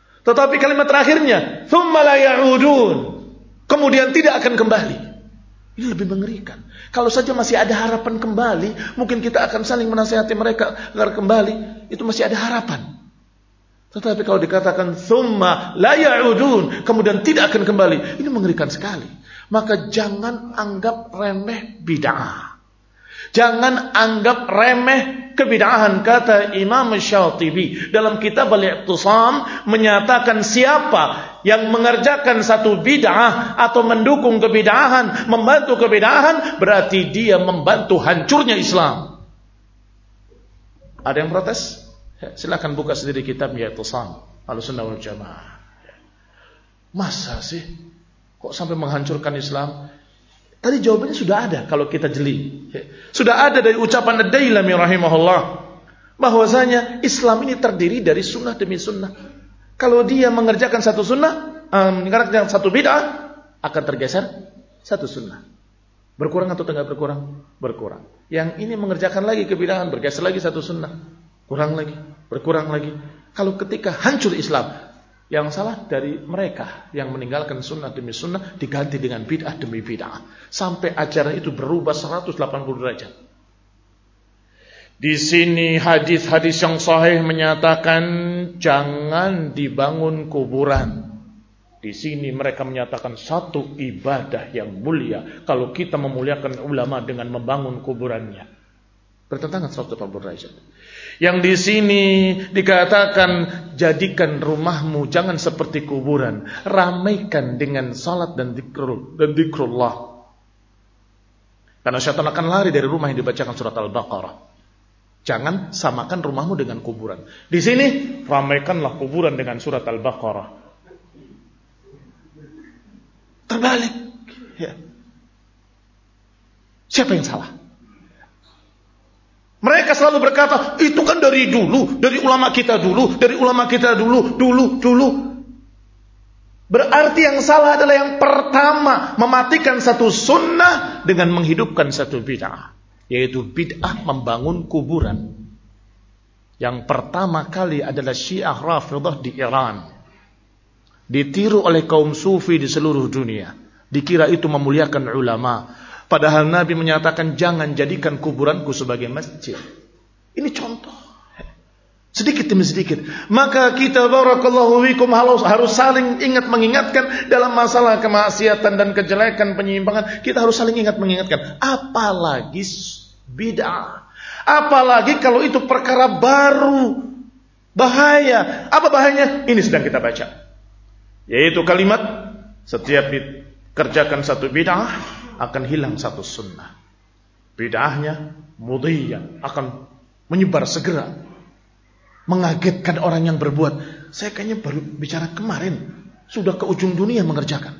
Tetapi kalimat terakhirnya thumma la ya'udun, kemudian tidak akan kembali. Ini lebih mengerikan. Kalau saja masih ada harapan kembali, mungkin kita akan saling menasihati mereka agar kembali, itu masih ada harapan. Tetapi kalau dikatakan thumma la ya'udun, kemudian tidak akan kembali, ini mengerikan sekali. Maka jangan anggap remeh bid'ah. Jangan anggap remeh kebid'ahan. Kata Imam Syatibi dalam kitab Al-I'tisam menyatakan siapa yang mengerjakan satu bid'ah atau mendukung kebid'ahan, membantu kebid'ahan, berarti dia membantu hancurnya Islam. Ada yang protes? Ya, silakan buka sendiri kitab Al-I'tisam Ahlussunnah wal Jamaah. Masa sih kok sampai menghancurkan Islam? Tadi jawabannya sudah ada kalau kita jeli. Sudah ada dari ucapan Ad-Dailami rahimahullah bahwasanya Islam ini terdiri dari sunnah demi sunnah. Kalau dia mengerjakan satu sunnah, mengerjakan satu bid'ah, akan tergeser satu sunnah. Berkurang atau tidak berkurang? Berkurang. Yang ini mengerjakan lagi kebid'ahan, bergeser lagi satu sunnah. Kurang lagi, berkurang lagi. Kalau ketika hancur Islam, yang salah dari mereka yang meninggalkan sunnah demi sunnah diganti dengan bid'ah demi bid'ah. Sampai ajaran itu berubah seratus delapan puluh derajat. Di sini hadis-hadis yang sahih menyatakan jangan dibangun kuburan. Di sini mereka menyatakan satu ibadah yang mulia kalau kita memuliakan ulama dengan membangun kuburannya. Bertentangan seratus delapan puluh derajat. Yang di sini dikatakan jadikan rumahmu jangan seperti kuburan, ramaikan dengan salat dan zikrul dan zikrullah. Karena syaitan akan lari dari rumah yang dibacakan surat Al-Baqarah. Jangan samakan rumahmu dengan kuburan. Di sini ramaikanlah kuburan dengan surat Al-Baqarah. Terbalik. Ya. Siapa yang salah? Mereka selalu berkata, itu kan dari dulu, dari ulama kita dulu, dari ulama kita dulu, dulu, dulu. Berarti yang salah adalah yang pertama, mematikan satu sunnah dengan menghidupkan satu bid'ah. Yaitu bid'ah membangun kuburan. Yang pertama kali adalah Syiah Rafidah di Iran. Ditiru oleh kaum sufi di seluruh dunia. Dikira itu memuliakan ulama. Padahal Nabi menyatakan jangan jadikan kuburanku sebagai masjid. Ini contoh. Sedikit demi sedikit. Maka kita barakallahu fikum harus saling ingat mengingatkan dalam masalah kemaksiatan dan kejelekan penyimpangan. Kita harus saling ingat mengingatkan. Apalagi bid'ah. Apalagi kalau itu perkara baru. Bahaya. Apa bahayanya? Ini sedang kita baca. Yaitu kalimat setiap dikerjakan satu bid'ah akan hilang satu sunnah. Bid'ahnya mudhiyyah, akan menyebar segera, mengagetkan orang yang berbuat. Saya kayaknya baru bicara kemarin, sudah ke ujung dunia mengerjakan.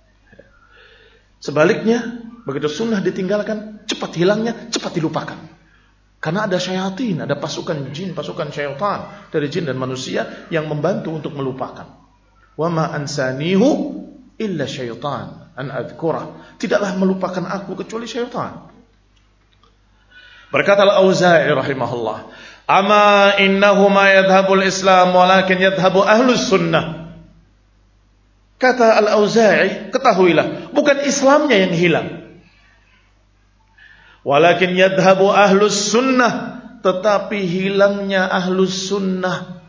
Sebaliknya, begitu sunnah ditinggalkan, cepat hilangnya, cepat dilupakan. Karena ada syayatin, ada pasukan jin, pasukan syaitan dari jin dan manusia yang membantu untuk melupakan. Wa ma ansanihu illa syaitan an adhkurah. Tidaklah melupakan aku kecuali syaitan. Berkata Al-Auza'i rahimahullah, ama innahu ma yadhhabul Islam walakin yadhhabu ahlus sunnah. Kata Al-Auza'i, ketahuilah, bukan Islamnya yang hilang, walakin yadhhabu ahlus sunnah, tetapi hilangnya ahlus sunnah.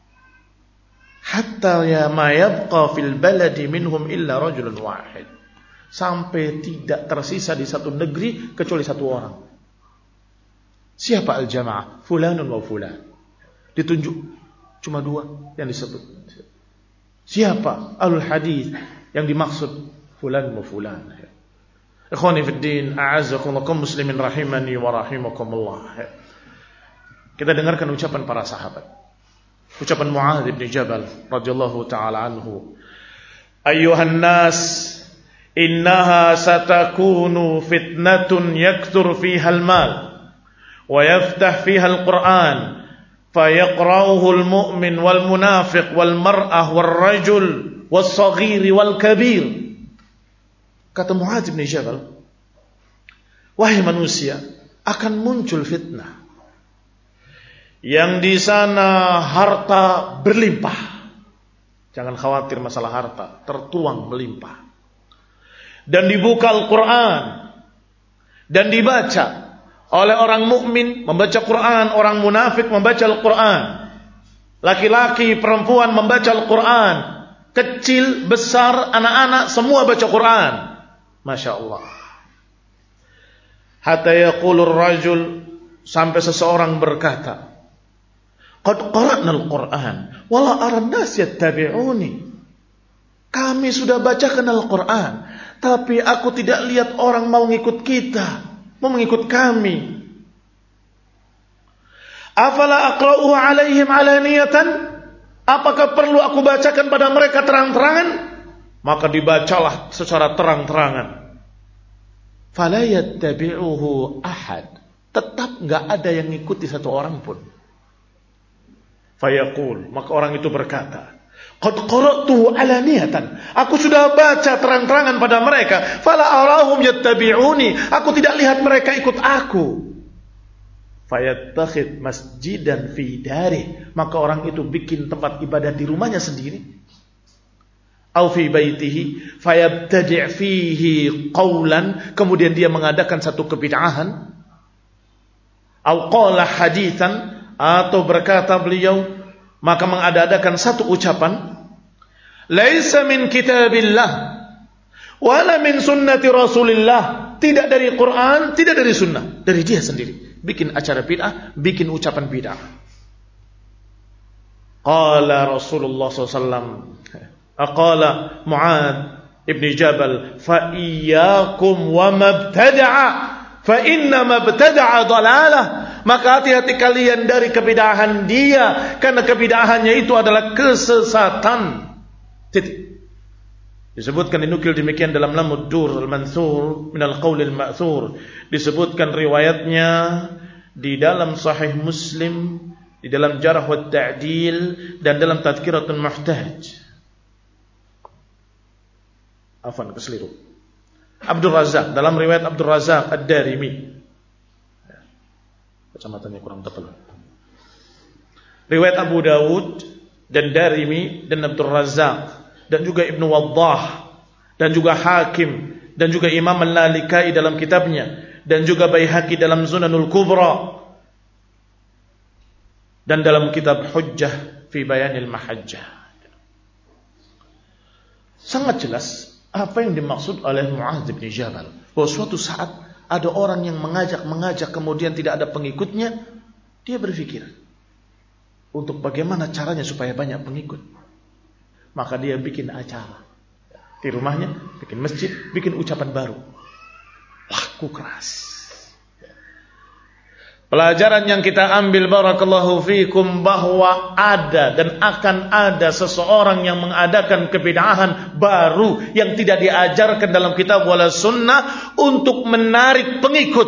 Hatta ya ma yabqa fil baladi minhum illa rajulun wahid. Sampai tidak tersisa di satu negeri kecuali satu orang. Siapa al-jamaah? Fulanun wa fulan. Ditunjuk cuma dua yang disebut. Siapa ahlul hadis yang dimaksud? Fulan wa fulan. Ikhwani fid din, a'azzakumullah muslimin rahimani wa rahimakumullah. Kita dengarkan ucapan para sahabat. Ucapan Mu'adz bin Jabal radhiyallahu taala anhu. Ayyuhan nas, innaha satakunu fitnatun yakthur fiha al-mal wa yaftah fiha al-Qur'an fayaqra'uhu al-mu'min wal munafiq wal mar'ah wal rajul was saghir wal kabir. Kata Mu'adz bin Jabal, wahai manusia, akan muncul fitnah yang di sana harta berlimpah. Jangan khawatir masalah harta, tertuang melimpah. dan dibuka Al-Quran dan dibaca oleh orang mukmin membaca Quran, orang munafik membaca Al-Quran, laki-laki, perempuan membaca Al-Quran, kecil, besar, anak-anak semua baca Quran. Masya Allah. Hatta yaqulur rajul, sampai seseorang berkata, qad qara'na al-Quran wala aran nas yattabi'uni. Kami sudah bacakan Al-Quran, tapi aku tidak lihat orang mau ngikut kita, mau mengikut kami. Afala aqra'uhu alaihim alaniyatan? Apakah perlu aku bacakan pada mereka terang-terangan? Maka dibacalah secara terang-terangan. Fala yattabi'uhu ahad. Tetap enggak ada yang ngikuti satu orang pun. Fayaqul, maka orang itu berkata, qad qara'tuhu alaniyatan. Aku sudah baca terang-terangan pada mereka. Fala arahum yattabi'uni. Aku tidak lihat mereka ikut aku. Fayattakhid masjidan fi darih. Maka orang itu bikin tempat ibadah di rumahnya sendiri. Au fi baitihi fayabtadi' fihi qawlan. Kemudian dia mengadakan satu kebid'ahan. Au qala hadithan. Atau berkata beliau, maka mengada-adakan satu ucapan, laisa min kitabillah wala min sunnati rasulillah. Tidak dari Quran, tidak dari sunnah, dari dia sendiri. Bikin acara bid'ah, bikin ucapan bid'ah. Qala Rasulullah sallallahu alaihi wasallam, aqala Mu'adz ibn Jabal, fa iyyakum wa mabtada'a fa inna mabtada'a dhalalah. Maka hati-hati kalian dari kebidahan dia, karena kebidahannya itu adalah kesesatan. Titik. Disebutkan, dinukil demikian dalam Lamud Dur al-Mansur min al-Qaul al-Ma'thur. Disebutkan riwayatnya di dalam Sahih Muslim, di dalam Jarh wa Ta'dil, dan dalam Tadhkiratul Muhtaj. Afwan, keseliru. Abdul Razzaq, dalam riwayat Abdul Razzaq Ad-Darimi. Kacamatanya kurang tebal. Riwayat Abu Dawud dan Darimi dan Abdul Razzaq dan juga Ibnu Waddah dan juga Hakim dan juga Imam Al-Lalikai dalam kitabnya dan juga Baihaqi dalam Sunanul Kubra dan dalam kitab Hujjah fi Bayanil Mahajjah. Sangat jelas apa yang dimaksud oleh Mu'adz bin Jabal, bahwa suatu saat ada orang yang mengajak-mengajak kemudian tidak ada pengikutnya. Dia berpikir untuk bagaimana caranya supaya banyak pengikut. Maka dia bikin acara di rumahnya, bikin masjid, bikin ucapan baru. Laku keras. Pelajaran yang kita ambil barakallahu fikum, bahwa ada dan akan ada seseorang yang mengadakan kebid'ahan baru yang tidak diajarkan dalam kitab wala sunnah untuk menarik pengikut.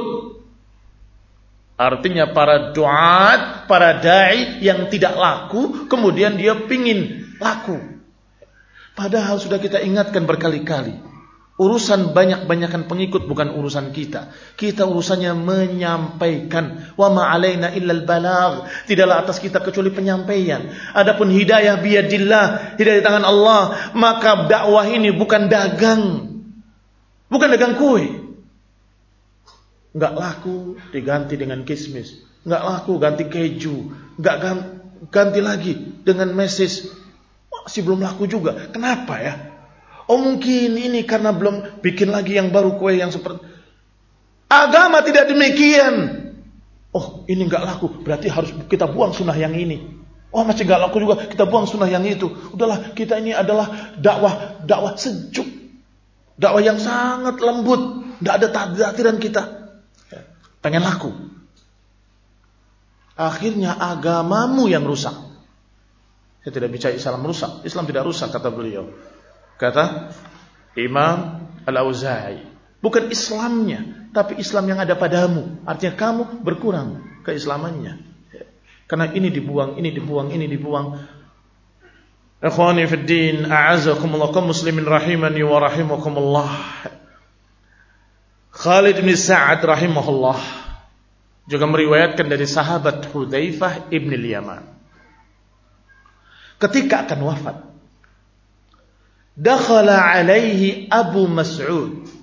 Artinya para duat, para da'i yang tidak laku, kemudian dia pingin laku. Padahal sudah kita ingatkan berkali-kali, urusan banyak-banyakan pengikut bukan urusan kita. Kita urusannya menyampaikan. Wa ma 'alaina illal balagh. Tidaklah atas kita kecuali penyampaian. Adapun hidayah biyadillah, hidayah di tangan Allah. Maka dakwah ini bukan dagang. Bukan dagang kue. Enggak laku diganti dengan kismis. Enggak laku ganti keju. Enggak ganti lagi dengan mesis. Masih belum laku juga. Kenapa ya? Oh mungkin ini karena belum bikin lagi yang baru, kue yang seperti. Agama tidak demikian. Oh ini enggak laku, berarti harus kita buang sunnah yang ini. Oh masih enggak laku juga, kita buang sunnah yang itu. Udahlah, kita ini adalah dakwah dakwah sejuk, dakwah yang sangat lembut, enggak ada tahdhiran kita. Pengen laku. Akhirnya agamamu yang rusak. Saya tidak bicara Islam rusak, Islam tidak rusak kata beliau. Kata Imam Al-Auza'i, bukan Islamnya, tapi Islam yang ada padamu. Artinya kamu berkurang keislamannya. Karena ini dibuang, ini dibuang, ini dibuang. Ikhwani fid din, a'azzakumullah, kaum muslimin rahimani wa rahimakumullah. Khalid bin Sa'ad rahimahullah juga meriwayatkan dari sahabat Hudzaifah ibn al-Yaman. Ketika akan wafat, dakhala alaihi Abu Mas'ud.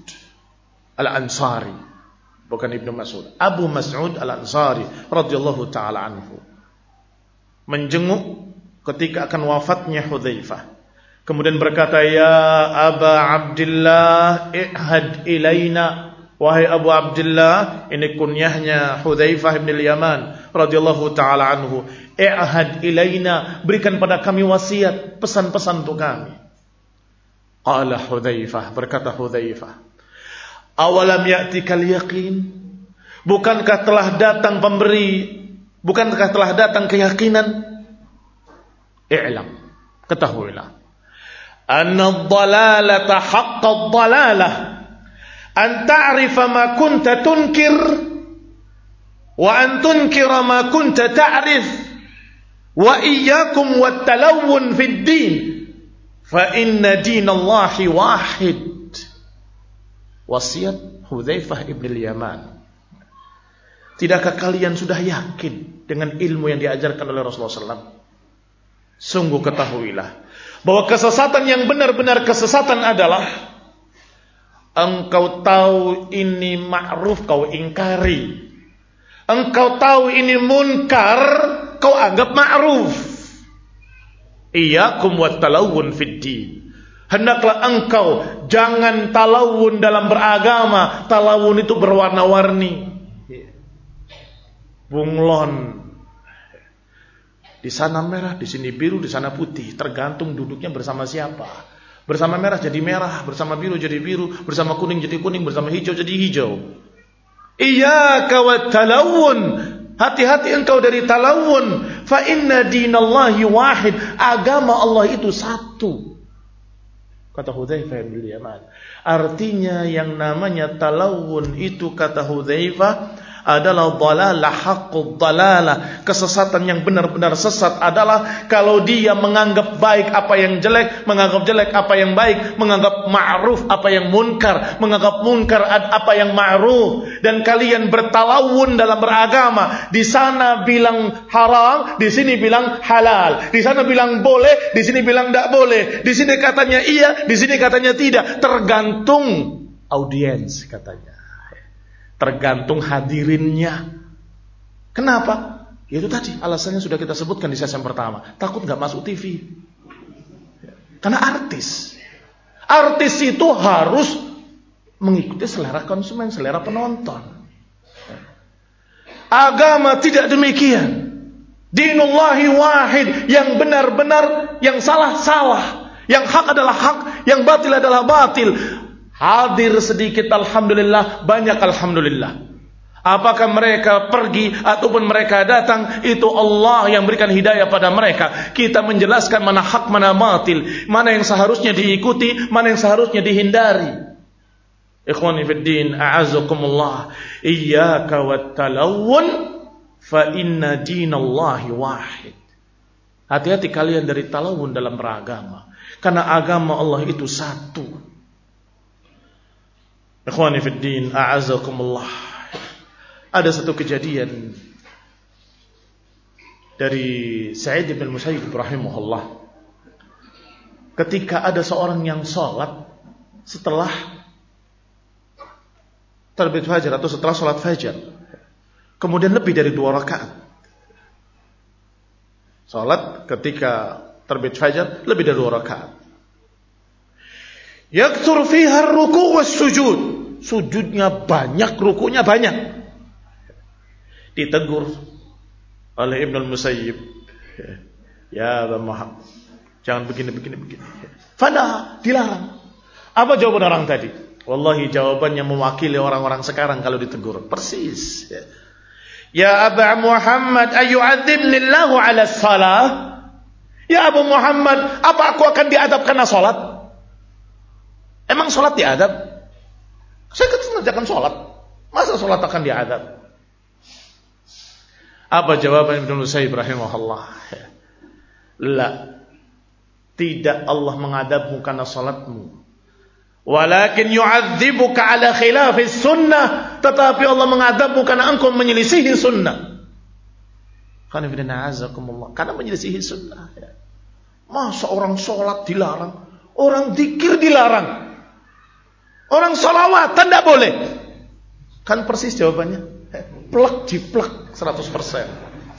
Al-Ansari, bukan Ibnu Mas'ud. Abu Mas'ud Al-Ansari radhiyallahu taala anhu menjenguk ketika akan wafatnya Hudzaifah. Kemudian berkata, "Ya Aba Abdullah, ihad ilaina." Wahai Abu Abdullah, ini kunyahnya Hudzaifah bin Yaman radhiyallahu taala anhu. "Ihad ilaina," berikan pada kami wasiat, pesan-pesan untuk kami. Qala Hudzaifah, berkata Hudzaifah, "Awalam ya'tikal yaqin?" Bukankah telah datang pemberi, bukankah telah datang keyakinan? I'lam, ketahuilah, anna ad-dalalata haqqa ad-dalalah, an ta'rifa ma kunta tunkir wa an tunkira ma kunta ta'rif, wa iyyakum wat-talawun fid din, fa inna dinallahi wahid. Wasiat Hudzaifah ibn al-Yaman. Tidakkah kalian sudah yakin dengan ilmu yang diajarkan oleh Rasulullah sallallahu alaihi wasallam? Sungguh ketahuilah bahwa kesesatan yang benar-benar kesesatan adalah engkau tahu ini ma'ruf, kau ingkari. Engkau tahu ini munkar, kau anggap ma'ruf. Iyyakum wat-talawun fid din. Hendaklah engkau jangan talawun dalam beragama. Talawun itu berwarna-warni, bunglon. Di sana merah, di sini biru, di sana putih. Tergantung duduknya bersama siapa. Bersama merah jadi merah, bersama biru jadi biru, bersama kuning jadi kuning, bersama hijau jadi hijau. Iyyaka wat-talawun. Hati-hati engkau dari talawun. Fa inna dinallahi wahid. Agama Allah itu satu. Kata Hudzaifah bin Yaman. Artinya yang namanya talawun itu, kata Hudzaifah, adalah dhalalah haqqud dhalalah. Kesesatan yang benar-benar sesat adalah kalau dia menganggap baik apa yang jelek, menganggap jelek apa yang baik, menganggap ma'ruf apa yang munkar, menganggap munkar apa yang ma'ruf. Dan kalian bertalawun dalam beragama. Di sana bilang haram, di sini bilang halal. Di sana bilang boleh, di sini bilang tidak boleh. Di sini katanya iya, di sini katanya tidak. Tergantung audiens katanya. Tergantung hadirinnya. Kenapa? Itu tadi alasannya sudah kita sebutkan di sesi yang pertama. Takut gak masuk T V. Karena artis. Artis itu harus mengikuti selera konsumen, selera penonton. Agama tidak demikian. Dinullahi wahid. Yang benar-benar, yang salah-salah. Yang hak adalah hak, yang batil adalah batil. Hadir sedikit alhamdulillah, banyak alhamdulillah. Apakah mereka pergi ataupun mereka datang, itu Allah yang berikan hidayah pada mereka. Kita menjelaskan mana hak, mana batil, mana yang seharusnya diikuti, mana yang seharusnya dihindari. Ikhwani fid din, a'azzakumullah. Iyyaka wat-talawun fa inna dinallahi wahid. Hati-hati kalian dari talawun dalam beragama, karena agama Allah itu satu. Ikhwani fid din, a'azzakumullah. Ada satu kejadian dari Sa'id bin Musayyib rahimahullah. Ketika ada seorang yang salat setelah terbit fajar atau setelah salat fajar, kemudian lebih dari dua rakaat. Salat ketika terbit fajar lebih dari dua rakaat. Yaktsur fiha ar-ruku' was-sujud. Sujudnya banyak, rukunya banyak. Ditegur oleh Ibnu Musayyib, "Ya Aba Muhammad, jangan begini begini begini." Fana, dilarang. Apa jawaban orang tadi? Wallahi jawabannya mewakili orang-orang sekarang kalau ditegur. Persis. "Ya Aba Muhammad, ayu'adzibni Allahu 'ala shalah?" Ya Abu Muhammad, apa aku akan diadab karena salat? Emang salat diadab? Saya kan mengerjakan salat. Masa salat akan diadab? Apa jawaban Ibnu Musayyib rahimahullah? La. Tidak Allah mengadabmu karena salatmu. Walakin yu'adzibuka ala khilafis sunnah. Tetapi Allah mengadabmu karena engkau menyelisihi sunnah. Karena menyelisihi sunnah. Masa orang salat dilarang? Orang zikir dilarang? Orang sholawatan tidak boleh. Kan persis jawabannya. Plek jiplek seratus persen.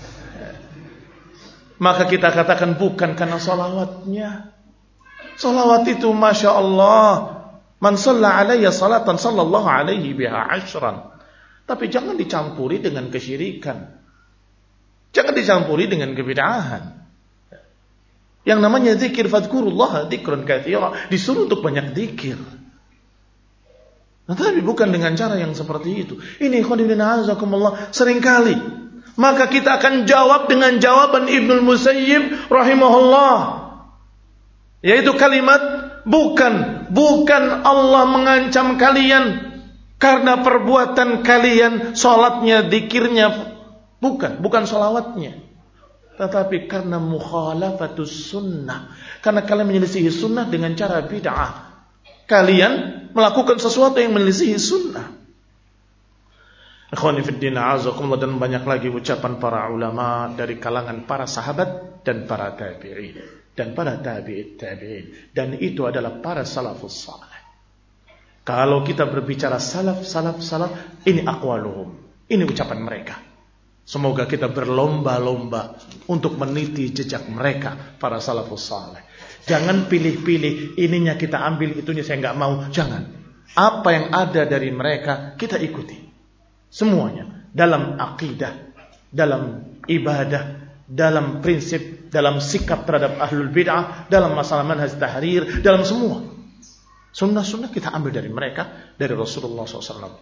Maka kita katakan bukan karena sholawatnya. Sholawat itu Masya Allah. Man shalla alayya salatan sallallahu alaihi biha ashran. Tapi jangan dicampuri dengan kesyirikan. Jangan dicampuri dengan kebid'ahan. Yang namanya zikir fadhkurullah dzikran katsira, disuruh untuk banyak zikir. Nah, tapi bukan dengan cara yang seperti itu. Ini khonibina azakumullah seringkali. Maka kita akan jawab dengan jawaban Ibnul Musayyib rahimahullah. Yaitu kalimat bukan bukan Allah mengancam kalian karena perbuatan kalian, salatnya, zikirnya, bukan, bukan salawatnya. Tetapi karena mukhalafatus sunnah, karena kalian menyelisihi sunnah dengan cara bid'ah. Kalian melakukan sesuatu yang menyelisihi sunnah. Ikhwani fid din a'azakumullah, dan banyak lagi ucapan para ulama dari kalangan para sahabat dan para tabi'in dan para tabi'it tabi'in, dan itu adalah para salafus salih. Kalau kita berbicara salaf salaf salaf, ini aqwaluhum, ini ucapan mereka. Semoga kita berlomba-lomba untuk meniti jejak mereka, para salafus salih. Jangan pilih-pilih, ininya kita ambil, itunya saya enggak mau. Jangan. Apa yang ada dari mereka kita ikuti. Semuanya dalam akidah, dalam ibadah, dalam prinsip, dalam sikap terhadap ahlul bid'ah, dalam masalah manhaj tahrir, dalam semua. Sunnah-sunnah kita ambil dari mereka, dari Rasulullah shallallahu alaihi wasallam.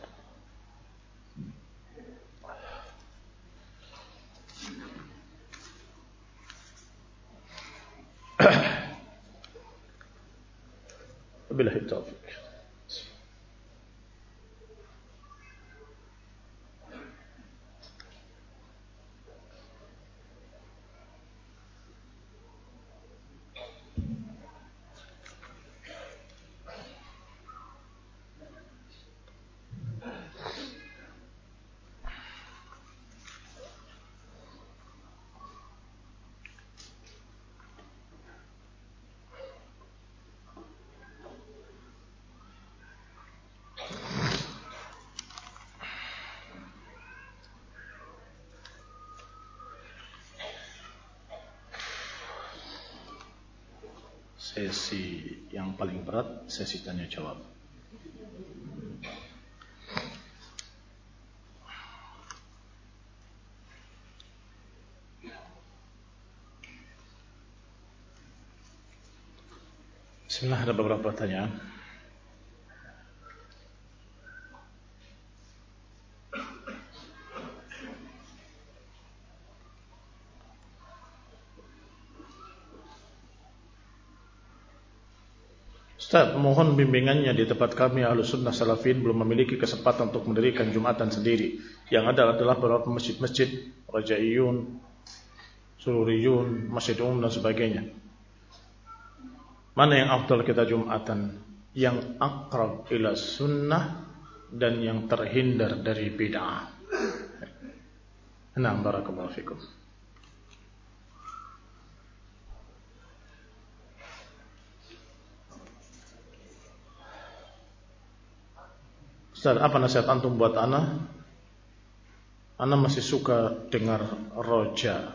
Wabillahi taufiq. Sesi yang paling berat, sesi tanya jawab. Bismillah, ada beberapa pertanyaan. Ustaz, mohon bimbingannya, di tempat kami Ahlus Sunnah Salafin belum memiliki kesempatan untuk mendirikan Jumatan sendiri. Yang ada adalah beberapa masjid-masjid, Rajaiyun, Sururiyun, Masjid Umum dan sebagainya. Mana yang afdal kita Jumatan? Yang aqrab ila sunnah dan yang terhindar dari bid'ah. Nah, barakallahu fikum. Ustaz, apa nasihat antum buat ana? Ana masih suka dengar Roja.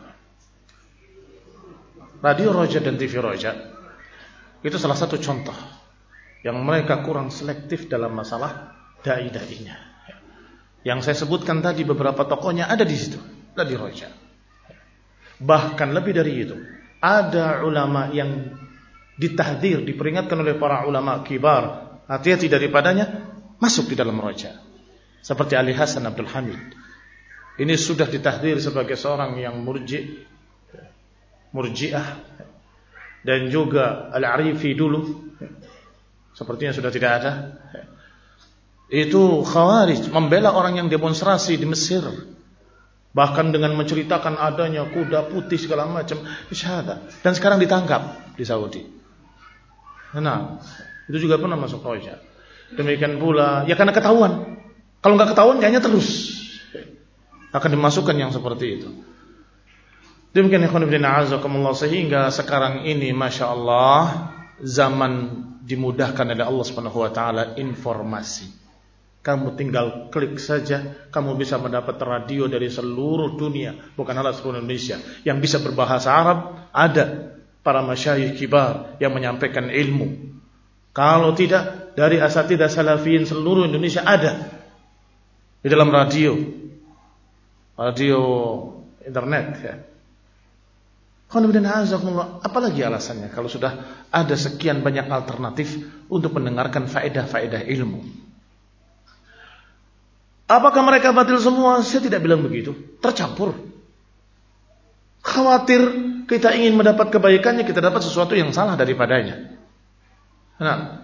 Radio Roja dan T V Roja itu salah satu contoh yang mereka kurang selektif dalam masalah dai-dainya. Yang saya sebutkan tadi beberapa tokohnya ada di situ, ada di Roja. Bahkan lebih dari itu, ada ulama yang ditahdzir, diperingatkan oleh para ulama kibar, hati-hati daripadanya, masuk di dalam Roja. Seperti Ali Hasan Abdul Hamid. Ini sudah ditahdzir sebagai seorang yang murji, murji'ah, dan juga Al-Arifi dulu, sepertinya sudah tidak ada. Itu Khawarij, membela orang yang demonstrasi di Mesir, bahkan dengan menceritakan adanya kuda putih segala macam, syahadah. Dan sekarang ditangkap di Saudi. Nah, itu juga pernah masuk Roja. Demikian pula, ya karena ketahuan. Kalau nggak ketahuan, kayaknya terus akan dimasukkan yang seperti itu. Demikian ikhwan fillah azakumullah, sehingga sekarang ini masya Allah zaman dimudahkan oleh Allah Subhanahu wa taala informasi. Kamu tinggal klik saja, kamu bisa mendapat radio dari seluruh dunia, bukan hanya seluruh Indonesia. Yang bisa berbahasa Arab, ada para masyayikh kibar yang menyampaikan ilmu. Kalau tidak, dari asatidzah salafiyin seluruh Indonesia ada di dalam radio, radio internet ya. Apalagi alasannya kalau sudah ada sekian banyak alternatif untuk mendengarkan faedah-faedah ilmu. Apakah mereka batil semua? Saya tidak bilang begitu. Tercampur. Khawatir kita ingin mendapat kebaikannya, kita dapat sesuatu yang salah daripadanya. Nah,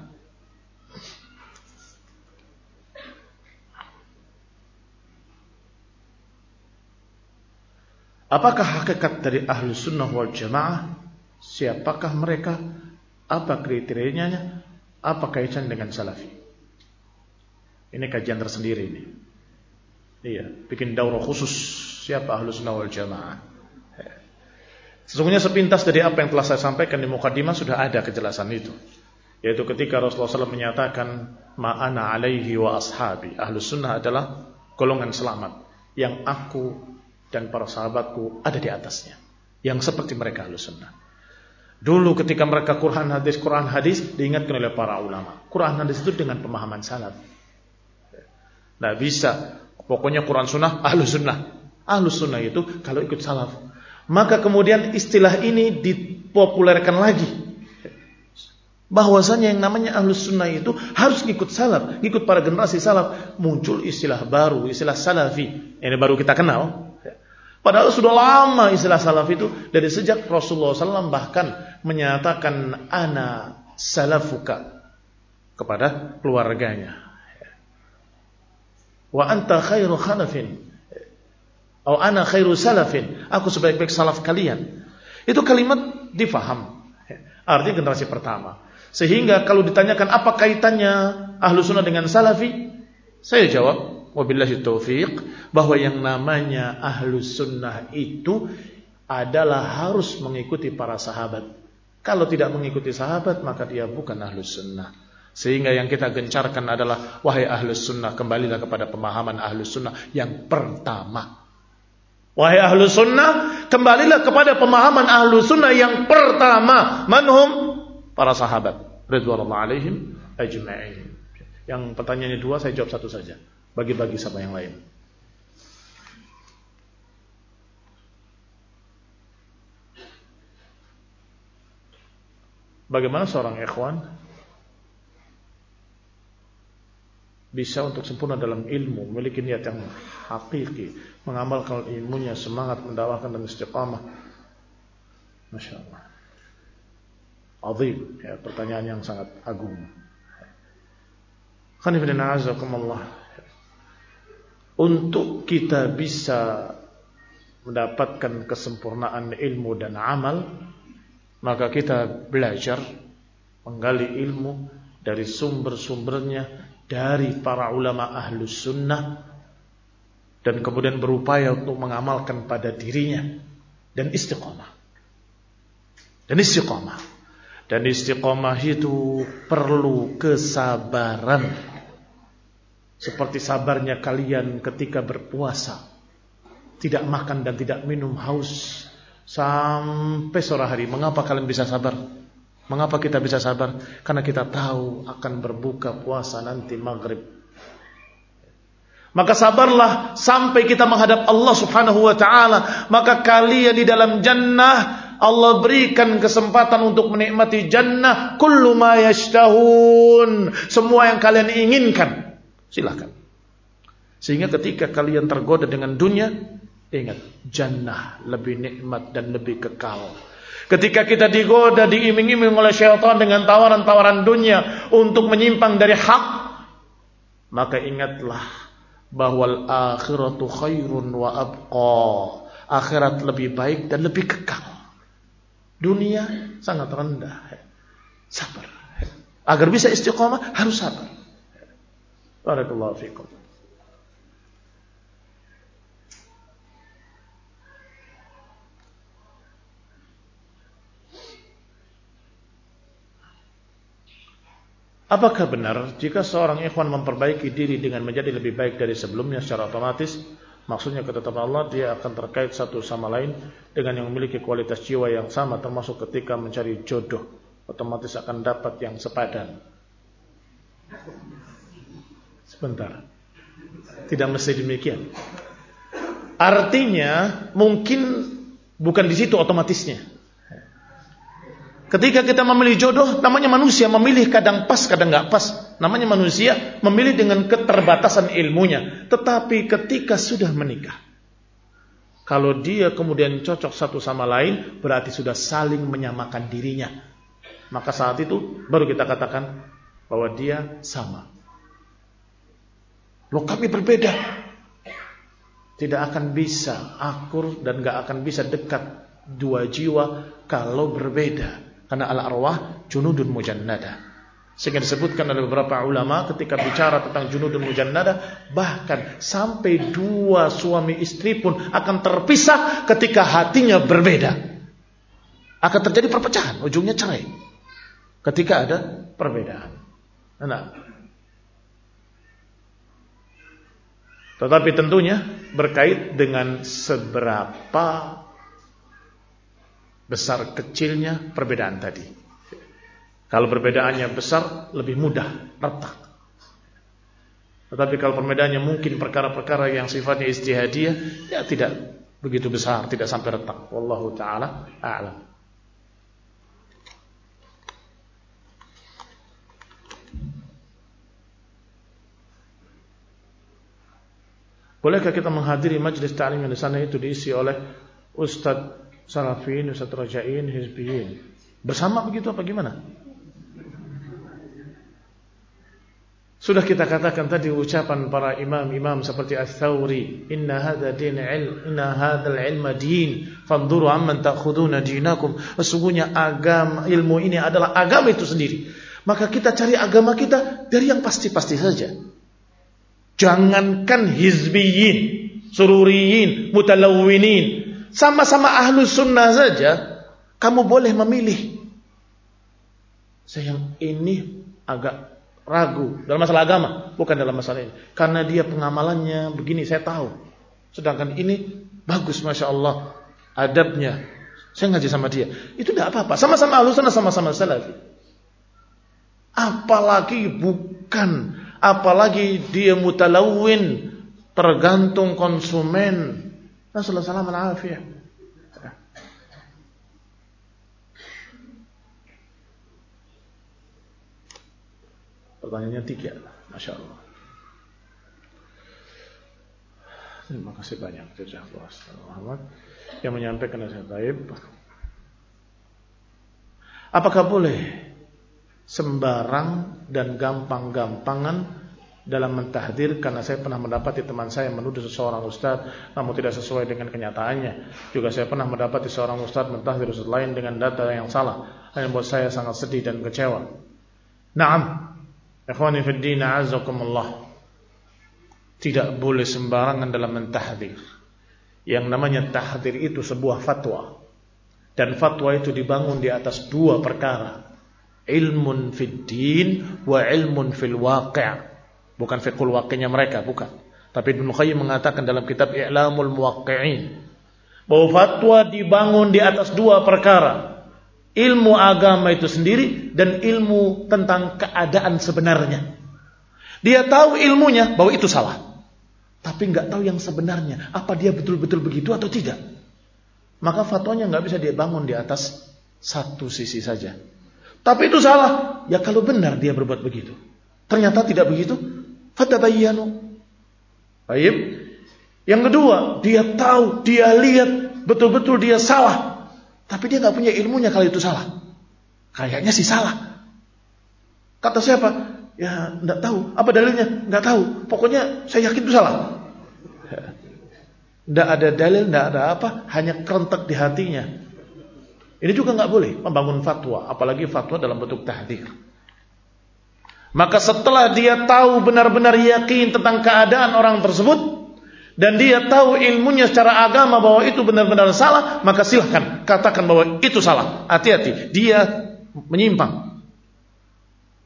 apakah hakikat dari ahlu sunnah wal jamaah? Siapakah mereka? Apa kriterianya? Apa kaitan dengan salafi? Ini kajian tersendiri ini. Iya, bikin daurah khusus siapa ahlu sunnah wal jamaah. Sesungguhnya sepintas dari apa yang telah saya sampaikan di mukadimah sudah ada kejelasan itu. Yaitu ketika Rasulullah shallallahu alaihi wasallam menyatakan ma'ana alaihi wa ashabi. Ahlu sunnah adalah golongan selamat yang aku dan para sahabatku ada di atasnya, yang seperti mereka ahlu sunnah. Dulu ketika mereka Quran hadis Quran hadis diingatkan oleh para ulama. Quran hadis itu dengan pemahaman salaf. Nah bisa, pokoknya Quran sunnah ahlu sunnah. Ahlu sunnah itu kalau ikut salaf. Maka kemudian istilah ini dipopulerkan lagi, bahwasanya yang namanya ahlu sunnah itu harus ngikut salaf, ngikut para generasi salaf. Muncul istilah baru, istilah salafi. Ini baru kita kenal. Padahal sudah lama istilah salaf itu, dari sejak Rasulullah shallallahu alaihi wasallam bahkan menyatakan ana salafuka kepada keluarganya. Wa anta khairu khalafin, atau ana khairu salafin, aku sebaik-baik salaf kalian. Itu kalimat difaham, artinya generasi pertama. Sehingga kalau ditanyakan apa kaitannya ahlu sunnah dengan salafi, saya jawab wabillahi taufiq, bahwa yang namanya ahlu sunnah itu adalah harus mengikuti para sahabat. Kalau tidak mengikuti sahabat, maka dia bukan ahlu sunnah. Sehingga yang kita gencarkan adalah, wahai ahlus sunnah, kembalilah kepada pemahaman ahlus sunnah yang pertama. Wahai ahlus sunnah, kembalilah kepada pemahaman ahlus sunnah yang pertama. Manhum? Para sahabat ridwanullah alaihim ajma'in. Yang pertanyaannya dua, saya jawab satu saja. Bagi-bagi sama yang lain. Bagaimana seorang ikhwan bisa untuk sempurna dalam ilmu, memiliki niat yang hakiki, mengamalkan ilmunya, semangat mendakwahkan dan istiqamah? Masya Allah, azim ya, pertanyaan yang sangat agung. Khanifidina azakumullah. Untuk kita bisa mendapatkan kesempurnaan ilmu dan amal, maka kita belajar menggali ilmu dari sumber-sumbernya, dari para ulama ahlus sunnah, dan kemudian berupaya untuk mengamalkan pada dirinya, dan istiqamah. Dan istiqamah. Dan istiqamah itu perlu kesabaran. Seperti sabarnya kalian ketika berpuasa, tidak makan dan tidak minum, haus sampai sore hari. Mengapa kalian bisa sabar? Mengapa kita bisa sabar? Karena kita tahu akan berbuka puasa nanti maghrib. Maka sabarlah sampai kita menghadap Allah subhanahu wa ta'ala. Maka kalian di dalam jannah, Allah berikan kesempatan untuk menikmati jannah. Kullu ma yashtahun, semua yang kalian inginkan, silakan. Sehingga ketika kalian tergoda dengan dunia, ingat, jannah lebih nikmat dan lebih kekal. Ketika kita digoda, diiming-iming oleh syaitan dengan tawaran-tawaran dunia untuk menyimpang dari hak, maka ingatlah bahwa al-akhiratu khairun wa abqa. Akhirat lebih baik dan lebih kekal. Dunia sangat rendah. Sabar. Agar bisa istiqamah harus sabar. Barakallahu fikum. Apakah benar jika seorang ikhwan memperbaiki diri dengan menjadi lebih baik dari sebelumnya secara otomatis, maksudnya ketetapan Allah, dia akan terkait satu sama lain dengan yang memiliki kualitas jiwa yang sama, termasuk ketika mencari jodoh, otomatis akan dapat yang sepadan? Sebentar, tidak mesti demikian. Artinya mungkin bukan di situ otomatisnya. Ketika kita memilih jodoh, namanya manusia memilih kadang pas, kadang nggak pas. Namanya manusia memilih dengan keterbatasan ilmunya. Tetapi ketika sudah menikah, kalau dia kemudian cocok satu sama lain, berarti sudah saling menyamakan dirinya. Maka saat itu baru kita katakan bahwa dia sama. Loh, kami berbeda. Tidak akan bisa akur dan nggak akan bisa dekat dua jiwa kalau berbeda. Karena al-arwah junudun mujannada. Sehingga disebutkan oleh beberapa ulama ketika bicara tentang junudun mujannada, bahkan sampai dua suami istri pun akan terpisah ketika hatinya berbeda. Akan terjadi perpecahan, ujungnya cerai ketika ada perbedaan. Nah, tetapi tentunya berkait dengan seberapa besar kecilnya perbedaan tadi. Kalau perbedaannya besar, lebih mudah retak. Tetapi kalau perbedaannya mungkin perkara-perkara yang sifatnya ijtihadiyah, ya tidak begitu besar, tidak sampai retak. Wallahu ta'ala a'lam. Bolehkah kita menghadiri majelis ta'lim yang di sana itu diisi oleh Ustadz Salafin, Ustadz Rajain, Hizbiyin bersama begitu apa gimana? Sudah kita katakan tadi ucapan para imam-imam seperti Ats-Tsauri, inna hadza din ilm, inna hadzal ilma din, fanzuru amman ta'khuduna dinakum. Sesungguhnya agama, ilmu ini adalah agama itu sendiri. Maka kita cari agama kita dari yang pasti-pasti saja. Jangankan hizbiyin, sururiyin, mutalawwinin, sama-sama ahlu sunnah saja, kamu boleh memilih. Saya yang ini agak ragu dalam masalah agama, bukan dalam masalah ini. Karena dia pengamalannya begini, saya tahu. Sedangkan ini bagus, Masya Allah, adabnya. Saya ngaji sama dia. Itu tidak apa-apa. Sama-sama ahlu sunnah, sama-sama salafi. Apalagi bukan, apalagi dia mutalawwin, tergantung konsumen. Nasallallahu alaihi wasallam. Pertanyaannya tiga, Masya Allah. Terima kasih banyak Jazakallah Muhammad yang menyampaikan nasihat taib. Apakah boleh sembarang dan gampang-gampangan dalam mentahdir? Karena saya pernah mendapati teman saya menuduh seseorang ustaz namun tidak sesuai dengan kenyataannya. Juga saya pernah mendapati seorang ustaz mentahdir ustaz lain dengan data yang salah. Hanya membuat saya sangat sedih dan kecewa. Naam, ikhwani fid din, a'azzakumullah. Tidak boleh sembarangan dalam mentahdir. Yang namanya tahdir itu sebuah fatwa. Dan fatwa itu dibangun di atas dua perkara. Ilmun fid din wa ilmun fil waqi'. Bukan fiqhul waqi'nya mereka, bukan. Tapi Ibnu Qayyim mengatakan dalam kitab I'lamul Muwaqqi'in bahwa fatwa dibangun di atas dua perkara. Ilmu agama itu sendiri dan ilmu tentang keadaan sebenarnya. Dia tahu ilmunya bahwa itu salah, tapi enggak tahu yang sebenarnya, apa dia betul-betul begitu atau tidak. Maka fatwanya enggak bisa dia bangun di atas satu sisi saja. Tapi itu salah. Ya kalau benar dia berbuat begitu, ternyata tidak begitu, fatabayyanu. Baik. Yang kedua, dia tahu, dia lihat betul-betul dia salah, tapi dia enggak punya ilmunya kalau itu salah. Kayaknya sih salah. Kata siapa? Ya enggak tahu. Apa dalilnya? Enggak tahu. Pokoknya saya yakin itu salah. Enggak ada dalil, enggak ada apa, hanya kerentek di hatinya. Ini juga enggak boleh membangun fatwa, apalagi fatwa dalam bentuk tahdzir. Maka setelah dia tahu benar-benar yakin tentang keadaan orang tersebut dan dia tahu ilmunya secara agama bahwa itu benar-benar salah, maka silahkan katakan bahwa itu salah. Hati-hati, dia menyimpang.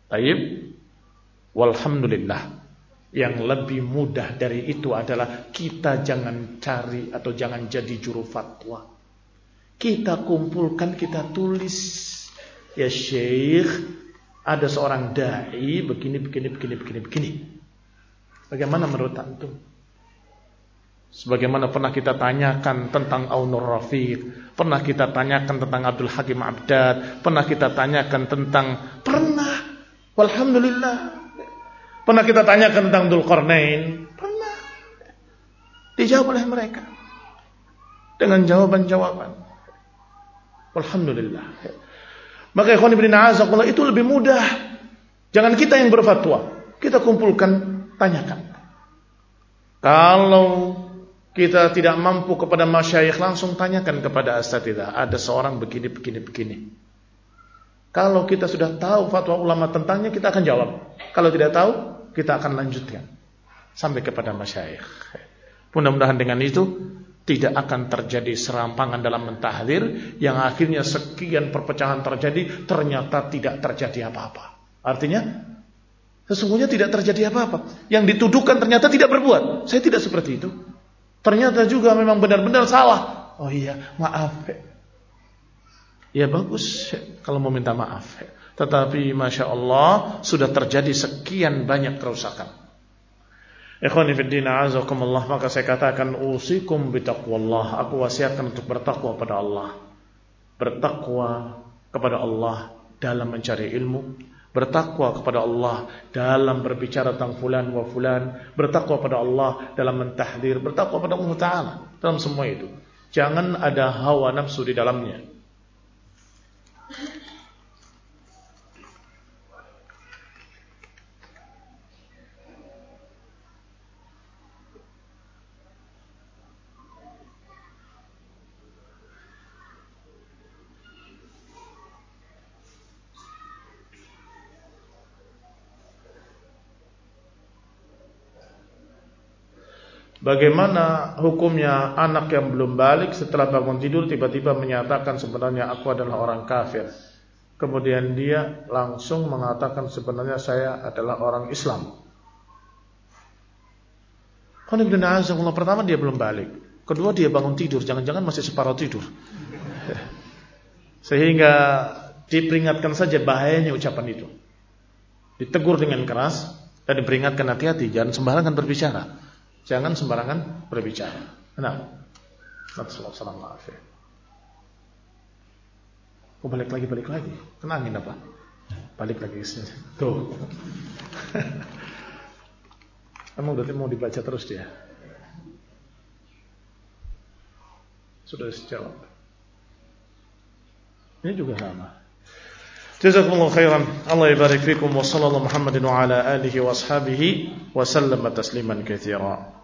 Taib. Walhamdulillah. Yang lebih mudah dari itu adalah kita jangan cari atau jangan jadi juru fatwa. Kita kumpulkan, kita tulis. Ya Syekh, ada seorang dai begini, begini, begini, begini, begini. Bagaimana menurut antum? Sebagaimana pernah kita tanyakan tentang Aunur Rafiq, pernah kita tanyakan tentang Abdul Hakim Abdad, pernah kita tanyakan tentang, pernah, walhamdulillah, pernah kita tanyakan tentang Dzulqarnain, pernah dijawab oleh mereka dengan jawaban-jawaban. Alhamdulillah. Maka ikhwan fillah azakullah, itu lebih mudah. Jangan kita yang berfatwa, kita kumpulkan, tanyakan. Kalau kita tidak mampu kepada masyayikh, langsung tanyakan kepada asatidzah. Ada seorang begini, begini, begini. Kalau kita sudah tahu fatwa ulama tentangnya, kita akan jawab. Kalau tidak tahu, kita akan lanjutkan sampai kepada masyayikh. Mudah-mudahan dengan itu tidak akan terjadi serampangan dalam mentahdzir yang akhirnya sekian perpecahan terjadi, ternyata tidak terjadi apa-apa. Artinya sesungguhnya tidak terjadi apa-apa. Yang dituduhkan ternyata tidak berbuat. Saya tidak seperti itu. Ternyata juga memang benar-benar salah. Oh iya, maaf. Ya bagus kalau mau minta maaf. Tetapi Masya Allah sudah terjadi sekian banyak kerusakan. Ikhwani fiddin a'azakumullah, maka saya katakan usikum bitaqwallah. Aku wasiatkan untuk bertakwa pada Allah. Bertakwa kepada Allah dalam mencari ilmu, bertakwa kepada Allah dalam berbicara tentang fulan wa fulan, bertakwa pada Allah dalam mentahdzir, bertakwa pada Allah Ta'ala dalam semua itu. Jangan ada hawa nafsu di dalamnya. Bagaimana hukumnya anak yang belum balik setelah bangun tidur tiba-tiba menyatakan sebenarnya aku adalah orang kafir. Kemudian dia langsung mengatakan sebenarnya saya adalah orang Islam. Pertama dia belum balik. Kedua dia bangun tidur, jangan-jangan masih separuh tidur. Sehingga diperingatkan saja bahayanya ucapan itu. Ditegur dengan keras dan diperingatkan hati-hati, jangan sembarangan berbicara. Jangan sembarangan berbicara. Nah, Assalamualaikum. Kok balik lagi, balik lagi? Kenangin apa? Balik lagi sini. Tuh. Emang berarti mau dibaca terus dia? Sudah dijawab. Ini juga sama. Jazakumullahu khairan. Allah yabarik fikum wa sallallahu Muhammadin wa ala alihi wa ashabihi wa sallama tasliman katsira.